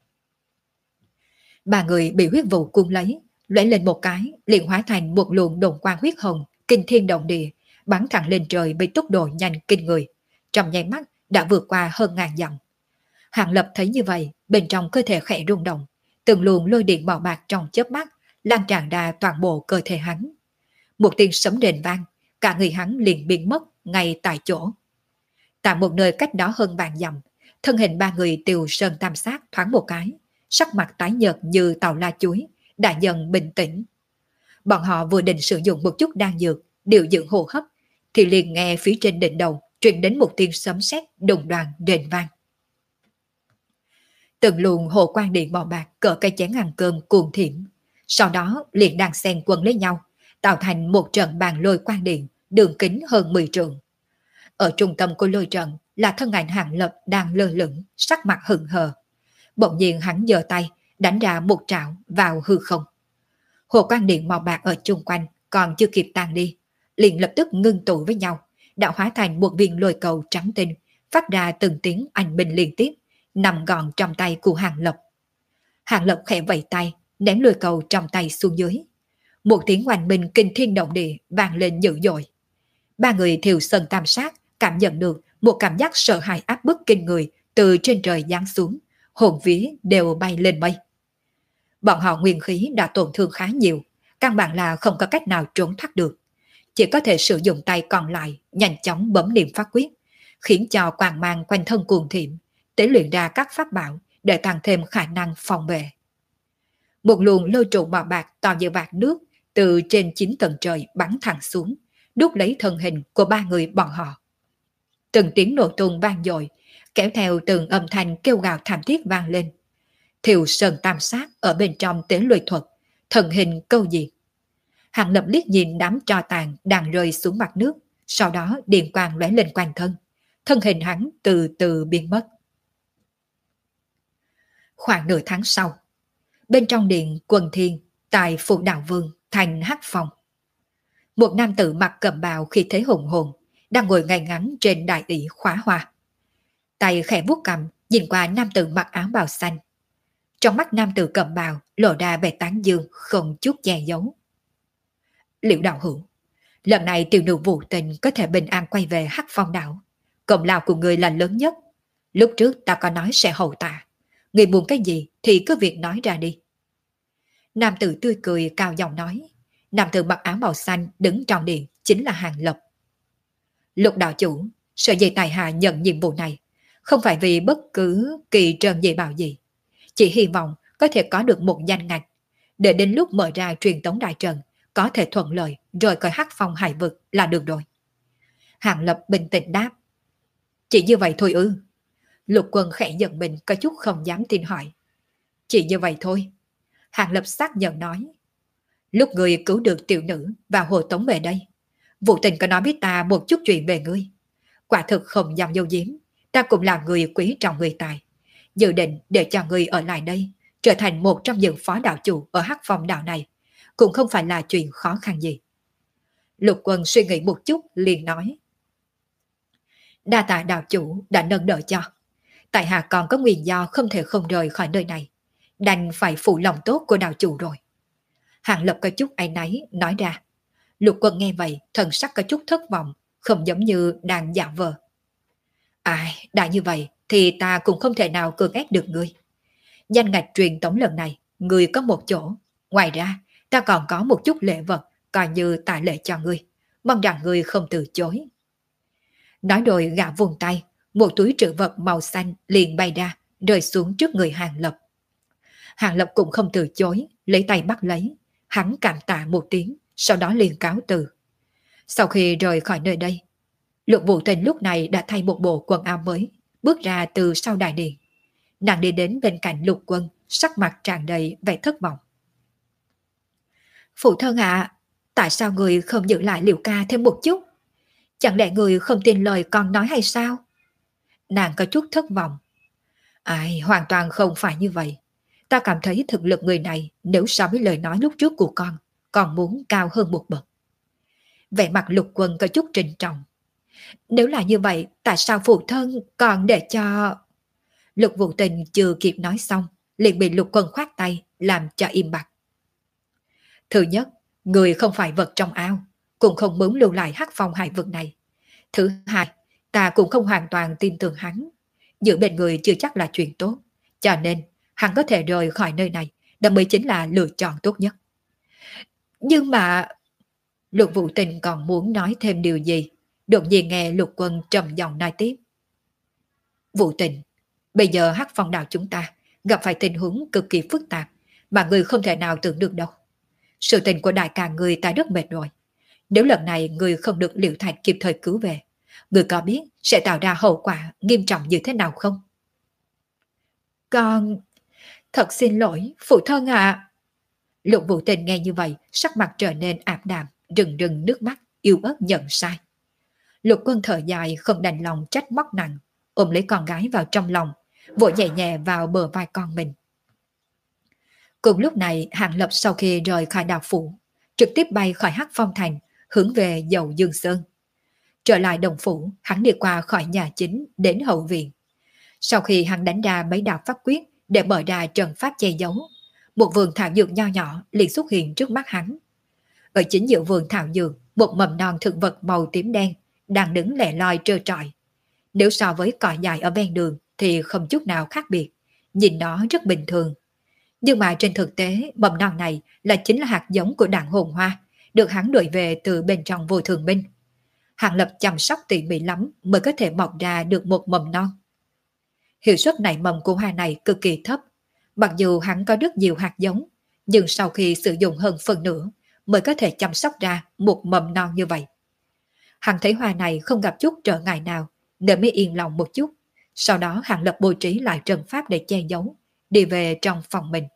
Ba người bị huyết vụ cuốn lấy, lóe lên một cái, liền hóa thành một luồng đồn quang huyết hồng, kinh thiên động địa, bắn thẳng lên trời với tốc độ nhanh kinh người. Trong nháy mắt đã vượt qua hơn ngàn dặm. Hàng Lập thấy như vậy, bên trong cơ thể khẽ rung động, từng luồng lôi điện màu bạc trong chớp mắt lan tràn ra toàn bộ cơ thể hắn. Một tiếng sấm đền vang, cả người hắn liền biến mất ngay tại chỗ. Tại một nơi cách đó hơn vạn dặm, thân hình ba người Tiều Sơn Tam Sát thoáng một cái, sắc mặt tái nhợt như tàu la chuối, đã dần bình tĩnh. Bọn họ vừa định sử dụng một chút đan dược, điều dưỡng hô hấp, thì liền nghe phía trên đỉnh đầu truyền đến một tiếng sấm sét đùng đoàng đền vang. Từng luồng hồ quang điện màu bạc cỡ cây chén ăn cơm cuồng thiểm, sau đó liền đang xen quần lấy nhau, tạo thành một trận bàn lôi quang điện, đường kính hơn mười trượng. Ở trung tâm của lôi trận là thân ảnh Hàng Lập đang lơ lửng, sắc mặt hừng hờ. Bỗng nhiên hắn giơ tay, đánh ra một trảo vào hư không. Hồ quang điện màu bạc ở chung quanh còn chưa kịp tan đi, liền lập tức ngưng tụ với nhau, đã hóa thành một viên lôi cầu trắng tinh, phát ra từng tiếng anh minh liên tiếp, nằm gọn trong tay của Hàng Lập. Hàng Lập khẽ vẫy tay, ném lôi cầu trong tay xuống dưới. Một tiếng oanh minh kinh thiên động địa vang lên dữ dội. Ba người Thiều Sơn Tam Sát cảm nhận được một cảm giác sợ hãi áp bức kinh người từ trên trời giáng xuống, hồn vía đều bay lên mây. Bọn họ nguyên khí đã tổn thương khá nhiều, căn bản là không có cách nào trốn thoát được. Chỉ có thể sử dụng tay còn lại nhanh chóng bấm niệm pháp quyết, khiến cho quang mang quanh thân cuồng thiểm, tế luyện ra các pháp bảo để tăng thêm khả năng phòng vệ. Một luồng lôi trụ màu bạc to như vạt nước từ trên chín tầng trời bắn thẳng xuống, đúc lấy thân hình của ba người bọn họ. Từng tiếng nổ tung vang dội, kéo theo từng âm thanh kêu gào thảm thiết vang lên. Thiều Sơn Tam Sát ở bên trong tế luyện thuật, thần hình câu diệt. Hàng Lập liếc nhìn đám tro tàn đang rơi xuống mặt nước, sau đó điện quang lóe lên quanh thân, thân hình hắn từ từ biến mất. Khoảng nửa tháng sau, bên trong điện Quần Thiên, tại Phụ Đạo Vương thành Hắc Phong, một nam tử mặc cẩm bào khi thế hùng hồn đang ngồi ngay ngắn trên đại ỷ khóa hoa, tay khẽ vuốt cầm nhìn qua nam tử mặc áo bào xanh. Trong mắt nam tử cẩm bào lộ ra vẻ tán dương không chút che giấu. Liễu đạo hữu, lần này tiểu nữ Vũ Tình có thể bình an quay về Hắc Phong đảo, công lao của người là lớn nhất. Lúc trước ta có nói sẽ hậu tạ, người muốn cái gì thì cứ việc nói ra đi. Nam tử tươi cười cao giọng nói. Nam tử mặc áo màu xanh đứng trong điện chính là Hàng Lập. Lục đạo chủ, sở dĩ tài hạ nhận nhiệm vụ này không phải vì bất cứ kỳ trần dị bảo gì, chỉ hy vọng có thể có được một danh ngạch, để đến lúc mở ra truyền tống đại trận có thể thuận lợi rồi coi Hắc Phong hải vực là được rồi. Hàng Lập bình tĩnh đáp. Chỉ như vậy thôi ư? Lục Quân khẽ giận mình có chút không dám tin hỏi. Chỉ như vậy thôi. Hàng Lập xác nhận nói. Lúc người cứu được tiểu nữ và hồ tống về đây, Vũ Tình có nói biết ta một chút chuyện về ngươi. Quả thực không dám dâu diếm, ta cũng là người quý trọng người tài, dự định để cho ngươi ở lại đây, trở thành một trong những phó đạo chủ ở Hắc Phong đảo này, cũng không phải là chuyện khó khăn gì. Lục Quân suy nghĩ một chút liền nói. Đa tạ đạo chủ đã nâng đỡ cho. Tại hạ còn có nguyên do không thể không rời khỏi nơi này, đành phải phụ lòng tốt của đạo chủ rồi. Hàng Lập có chút áy náy nói ra. Lục Quân nghe vậy thần sắc có chút thất vọng, không giống như đang giả vờ. Ai, đã như vậy thì ta cũng không thể nào cưỡng ép được ngươi. Danh ngạch truyền tống lần này, ngươi có một chỗ. Ngoài ra, ta còn có một chút lễ vật, coi như tạ lễ cho ngươi. Mong rằng ngươi không từ chối. Nói rồi gã vùng tay, một túi trữ vật màu xanh liền bay ra, rơi xuống trước người Hàng Lập. Hàng Lập cũng không từ chối, lấy tay bắt lấy. Hắn cảm tạ một tiếng, sau đó liền cáo từ. Sau khi rời khỏi nơi đây, Lục Vũ Tình lúc này đã thay một bộ quần áo mới, bước ra từ sau đại điện. Nàng đi đến bên cạnh Lục Quân, sắc mặt tràn đầy vẻ thất vọng. Phụ thân ạ, à, tại sao người không giữ lại Liễu ca thêm một chút? Chẳng lẽ người không tin lời con nói hay sao? Nàng có chút thất vọng. Ai, hoàn toàn không phải như vậy. Ta cảm thấy thực lực người này nếu so với lời nói lúc trước của con, còn muốn cao hơn một bậc. Vẻ mặt Lục Quân có chút trịnh trọng. Nếu là như vậy, tại sao phụ thân còn để cho... Lục Vũ Tình chưa kịp nói xong, liền bị Lục Quân khoát tay, làm cho im bặt. Thứ nhất, người không phải vật trong ao, cũng không muốn lưu lại hắc phong hải vực này. Thứ hai, ta cũng không hoàn toàn tin tưởng hắn. Giữ bên người chưa chắc là chuyện tốt, cho nên hắn có thể rời khỏi nơi này, đó mới chính là lựa chọn tốt nhất. Nhưng mà... Lục Vũ Tình còn muốn nói thêm điều gì, đột nhiên nghe Lục Quân trầm giọng nói tiếp. Vũ Tình, bây giờ hắc phong đảo chúng ta gặp phải tình huống cực kỳ phức tạp mà người không thể nào tưởng được đâu. Sự tình của đại ca người ta rất mệt rồi. Nếu lần này người không được Liễu Thạch kịp thời cứu về, người có biết sẽ tạo ra hậu quả nghiêm trọng như thế nào không? Con... Thật xin lỗi, phụ thân ạ. À. Lục Vũ Tình nghe như vậy, sắc mặt trở nên ảm đạm, rừng rừng nước mắt, yêu ớt nhận sai. Lục Quân thở dài không đành lòng trách móc nặng, ôm lấy con gái vào trong lòng, vội nhẹ nhẹ vào bờ vai con mình. Cùng lúc này, Hàng Lập sau khi rời khỏi đào phủ, trực tiếp bay khỏi Hắc Phong Thành, hướng về Dầu Dương Sơn. Trở lại đồng phủ, hắn đi qua khỏi nhà chính đến hậu viện. Sau khi hắn đánh ra mấy đạo pháp quyết để mở ra trận pháp che giấu, một vườn thảo dược nho nhỏ liền xuất hiện trước mắt hắn. Ở chính giữa vườn thảo dược, một mầm non thực vật màu tím đen đang đứng lẻ loi trơ trọi. Nếu so với cỏ dài ở ven đường thì không chút nào khác biệt, nhìn nó rất bình thường. Nhưng mà trên thực tế, mầm non này là chính là hạt giống của đạn hồn hoa, được hắn đuổi về từ bên trong Vô Thường Minh. Hàng Lập chăm sóc tỉ mỉ lắm mới có thể mọc ra được một mầm non. Hiệu suất nảy mầm của hoa này cực kỳ thấp. Mặc dù hắn có rất nhiều hạt giống, nhưng sau khi sử dụng hơn phần nửa mới có thể chăm sóc ra một mầm non như vậy. Hắn thấy hoa này không gặp chút trở ngại nào, nên mới yên lòng một chút. Sau đó Hàng Lập bố trí lại trận pháp để che giấu, đi về trong phòng mình.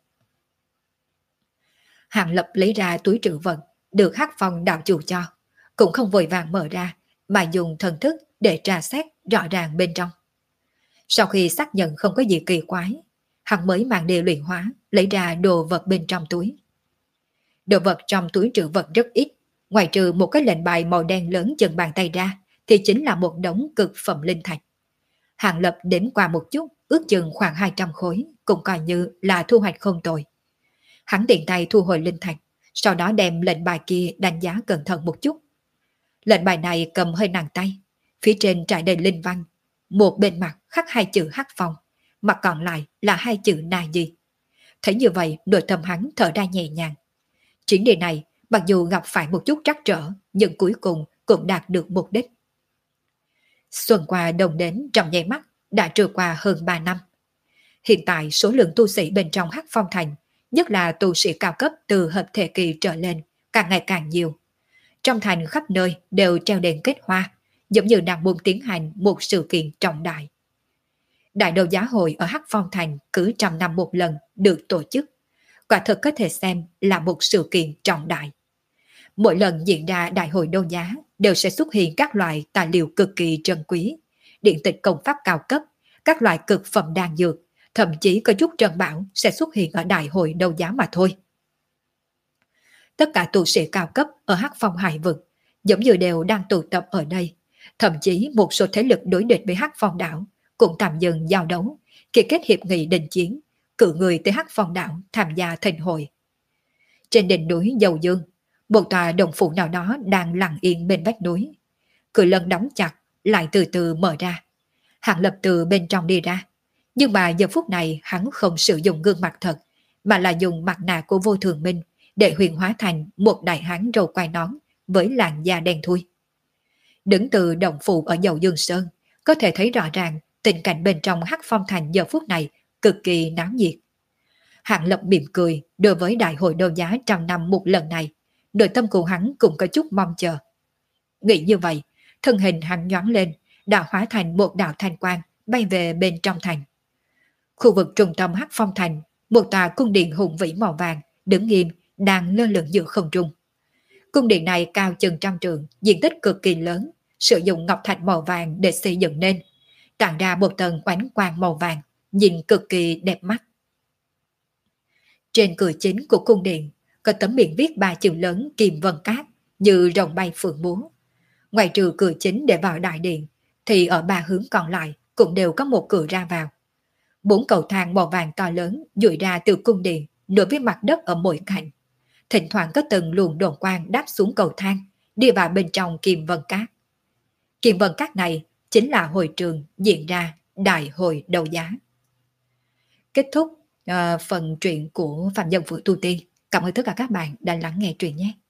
Hàng Lập lấy ra túi trữ vật, được Hắc Phong đạo chủ cho, cũng không vội vàng mở ra, mà dùng thần thức để tra xét rõ ràng bên trong. Sau khi xác nhận không có gì kỳ quái, hắn mới mang đi luyện hóa, lấy ra đồ vật bên trong túi. Đồ vật trong túi trữ vật rất ít, ngoài trừ một cái lệnh bài màu đen lớn chừng bàn tay ra, thì chính là một đống cực phẩm linh thạch. Hàng Lập đếm qua một chút, ước chừng khoảng hai trăm khối, cũng coi như là thu hoạch không tồi. Hắn tiện tay thu hồi linh thạch, sau đó đem lệnh bài kia đánh giá cẩn thận một chút. Lệnh bài này cầm hơi nặng tay, phía trên trải đầy linh văn, một bên mặt khắc hai chữ Hắc Phong, mặt còn lại là hai chữ Na Di. Thấy như vậy, nội tâm hắn thở ra nhẹ nhàng. Chuyến đi này, mặc dù gặp phải một chút trắc trở, nhưng cuối cùng cũng đạt được mục đích. Xuân qua đông đến trong nháy mắt, đã trôi qua hơn ba năm. Hiện tại số lượng tu sĩ bên trong Hắc Phong Thành, nhất là tu sĩ cao cấp từ hợp thể kỳ trở lên, càng ngày càng nhiều. Trong thành khắp nơi đều treo đèn kết hoa, giống như đang muốn tiến hành một sự kiện trọng đại. Đại đấu giá hội ở Hắc Phong Thành cứ trăm năm một lần được tổ chức, quả thực có thể xem là một sự kiện trọng đại. Mỗi lần diễn ra đại hội đấu giá đều sẽ xuất hiện các loại tài liệu cực kỳ trân quý, điện tịch công pháp cao cấp, các loại cực phẩm đan dược, thậm chí có chút trân bảo sẽ xuất hiện ở đại hội đấu giá mà thôi. Tất cả tu sĩ cao cấp ở Hắc Phong Hải vực giống như đều đang tụ tập ở đây, thậm chí một số thế lực đối địch với Hắc Phong đảo cũng tạm dừng giao đấu, ký kết hiệp nghị đình chiến, cử người tới Hắc Phong đảo tham gia thịnh hội. Trên đỉnh núi Dầu Dương, một tòa đồng phủ nào đó đang lặng yên bên vách núi. Cửa lần đóng chặt, lại từ từ mở ra. Hàng Lập từ bên trong đi ra. Nhưng mà giờ phút này hắn không sử dụng gương mặt thật, mà là dùng mặt nạ của Vô Thường Minh để huyền hóa thành một đại hán râu quai nón với làn da đen thui. Đứng từ đồng phủ ở Dầu Dương Sơn, có thể thấy rõ ràng tình cảnh bên trong Hắc Phong Thành giờ phút này cực kỳ náo nhiệt. Hàng Lập mỉm cười đối với đại hội đấu giá trăm năm một lần này, nội tâm của hắn cũng có chút mong chờ. Nghĩ như vậy, thân hình hắn nhoáng lên, đã hóa thành một đạo thanh quang bay về bên trong thành. Khu vực trung tâm Hắc Phong Thành, một tòa cung điện hùng vĩ màu vàng đứng nghiêm đang lơ lửng giữa không trung. Cung điện này cao chừng trăm trượng, diện tích cực kỳ lớn, sử dụng ngọc thạch màu vàng để xây dựng nên, tản ra một tầng ánh quang màu vàng, nhìn cực kỳ đẹp mắt. Trên cửa chính của cung điện có tấm biển viết ba chữ lớn Kim Vân Cát như rồng bay phượng múa. Ngoài trừ cửa chính để vào đại điện, thì ở ba hướng còn lại cũng đều có một cửa ra vào. Bốn cầu thang màu vàng to lớn duỗi ra từ cung điện nối với mặt đất ở mỗi cạnh. Thỉnh thoảng có từng luồng đồn quang đáp xuống cầu thang, đi vào bên trong Kim Vân Cát. Kim Vân Cát này chính là hội trường diễn ra đại hội đấu giá. Kết thúc uh, phần truyện của Phạm Nhân Vũ Tu Tiên. Cảm ơn tất cả các bạn đã lắng nghe truyện nhé.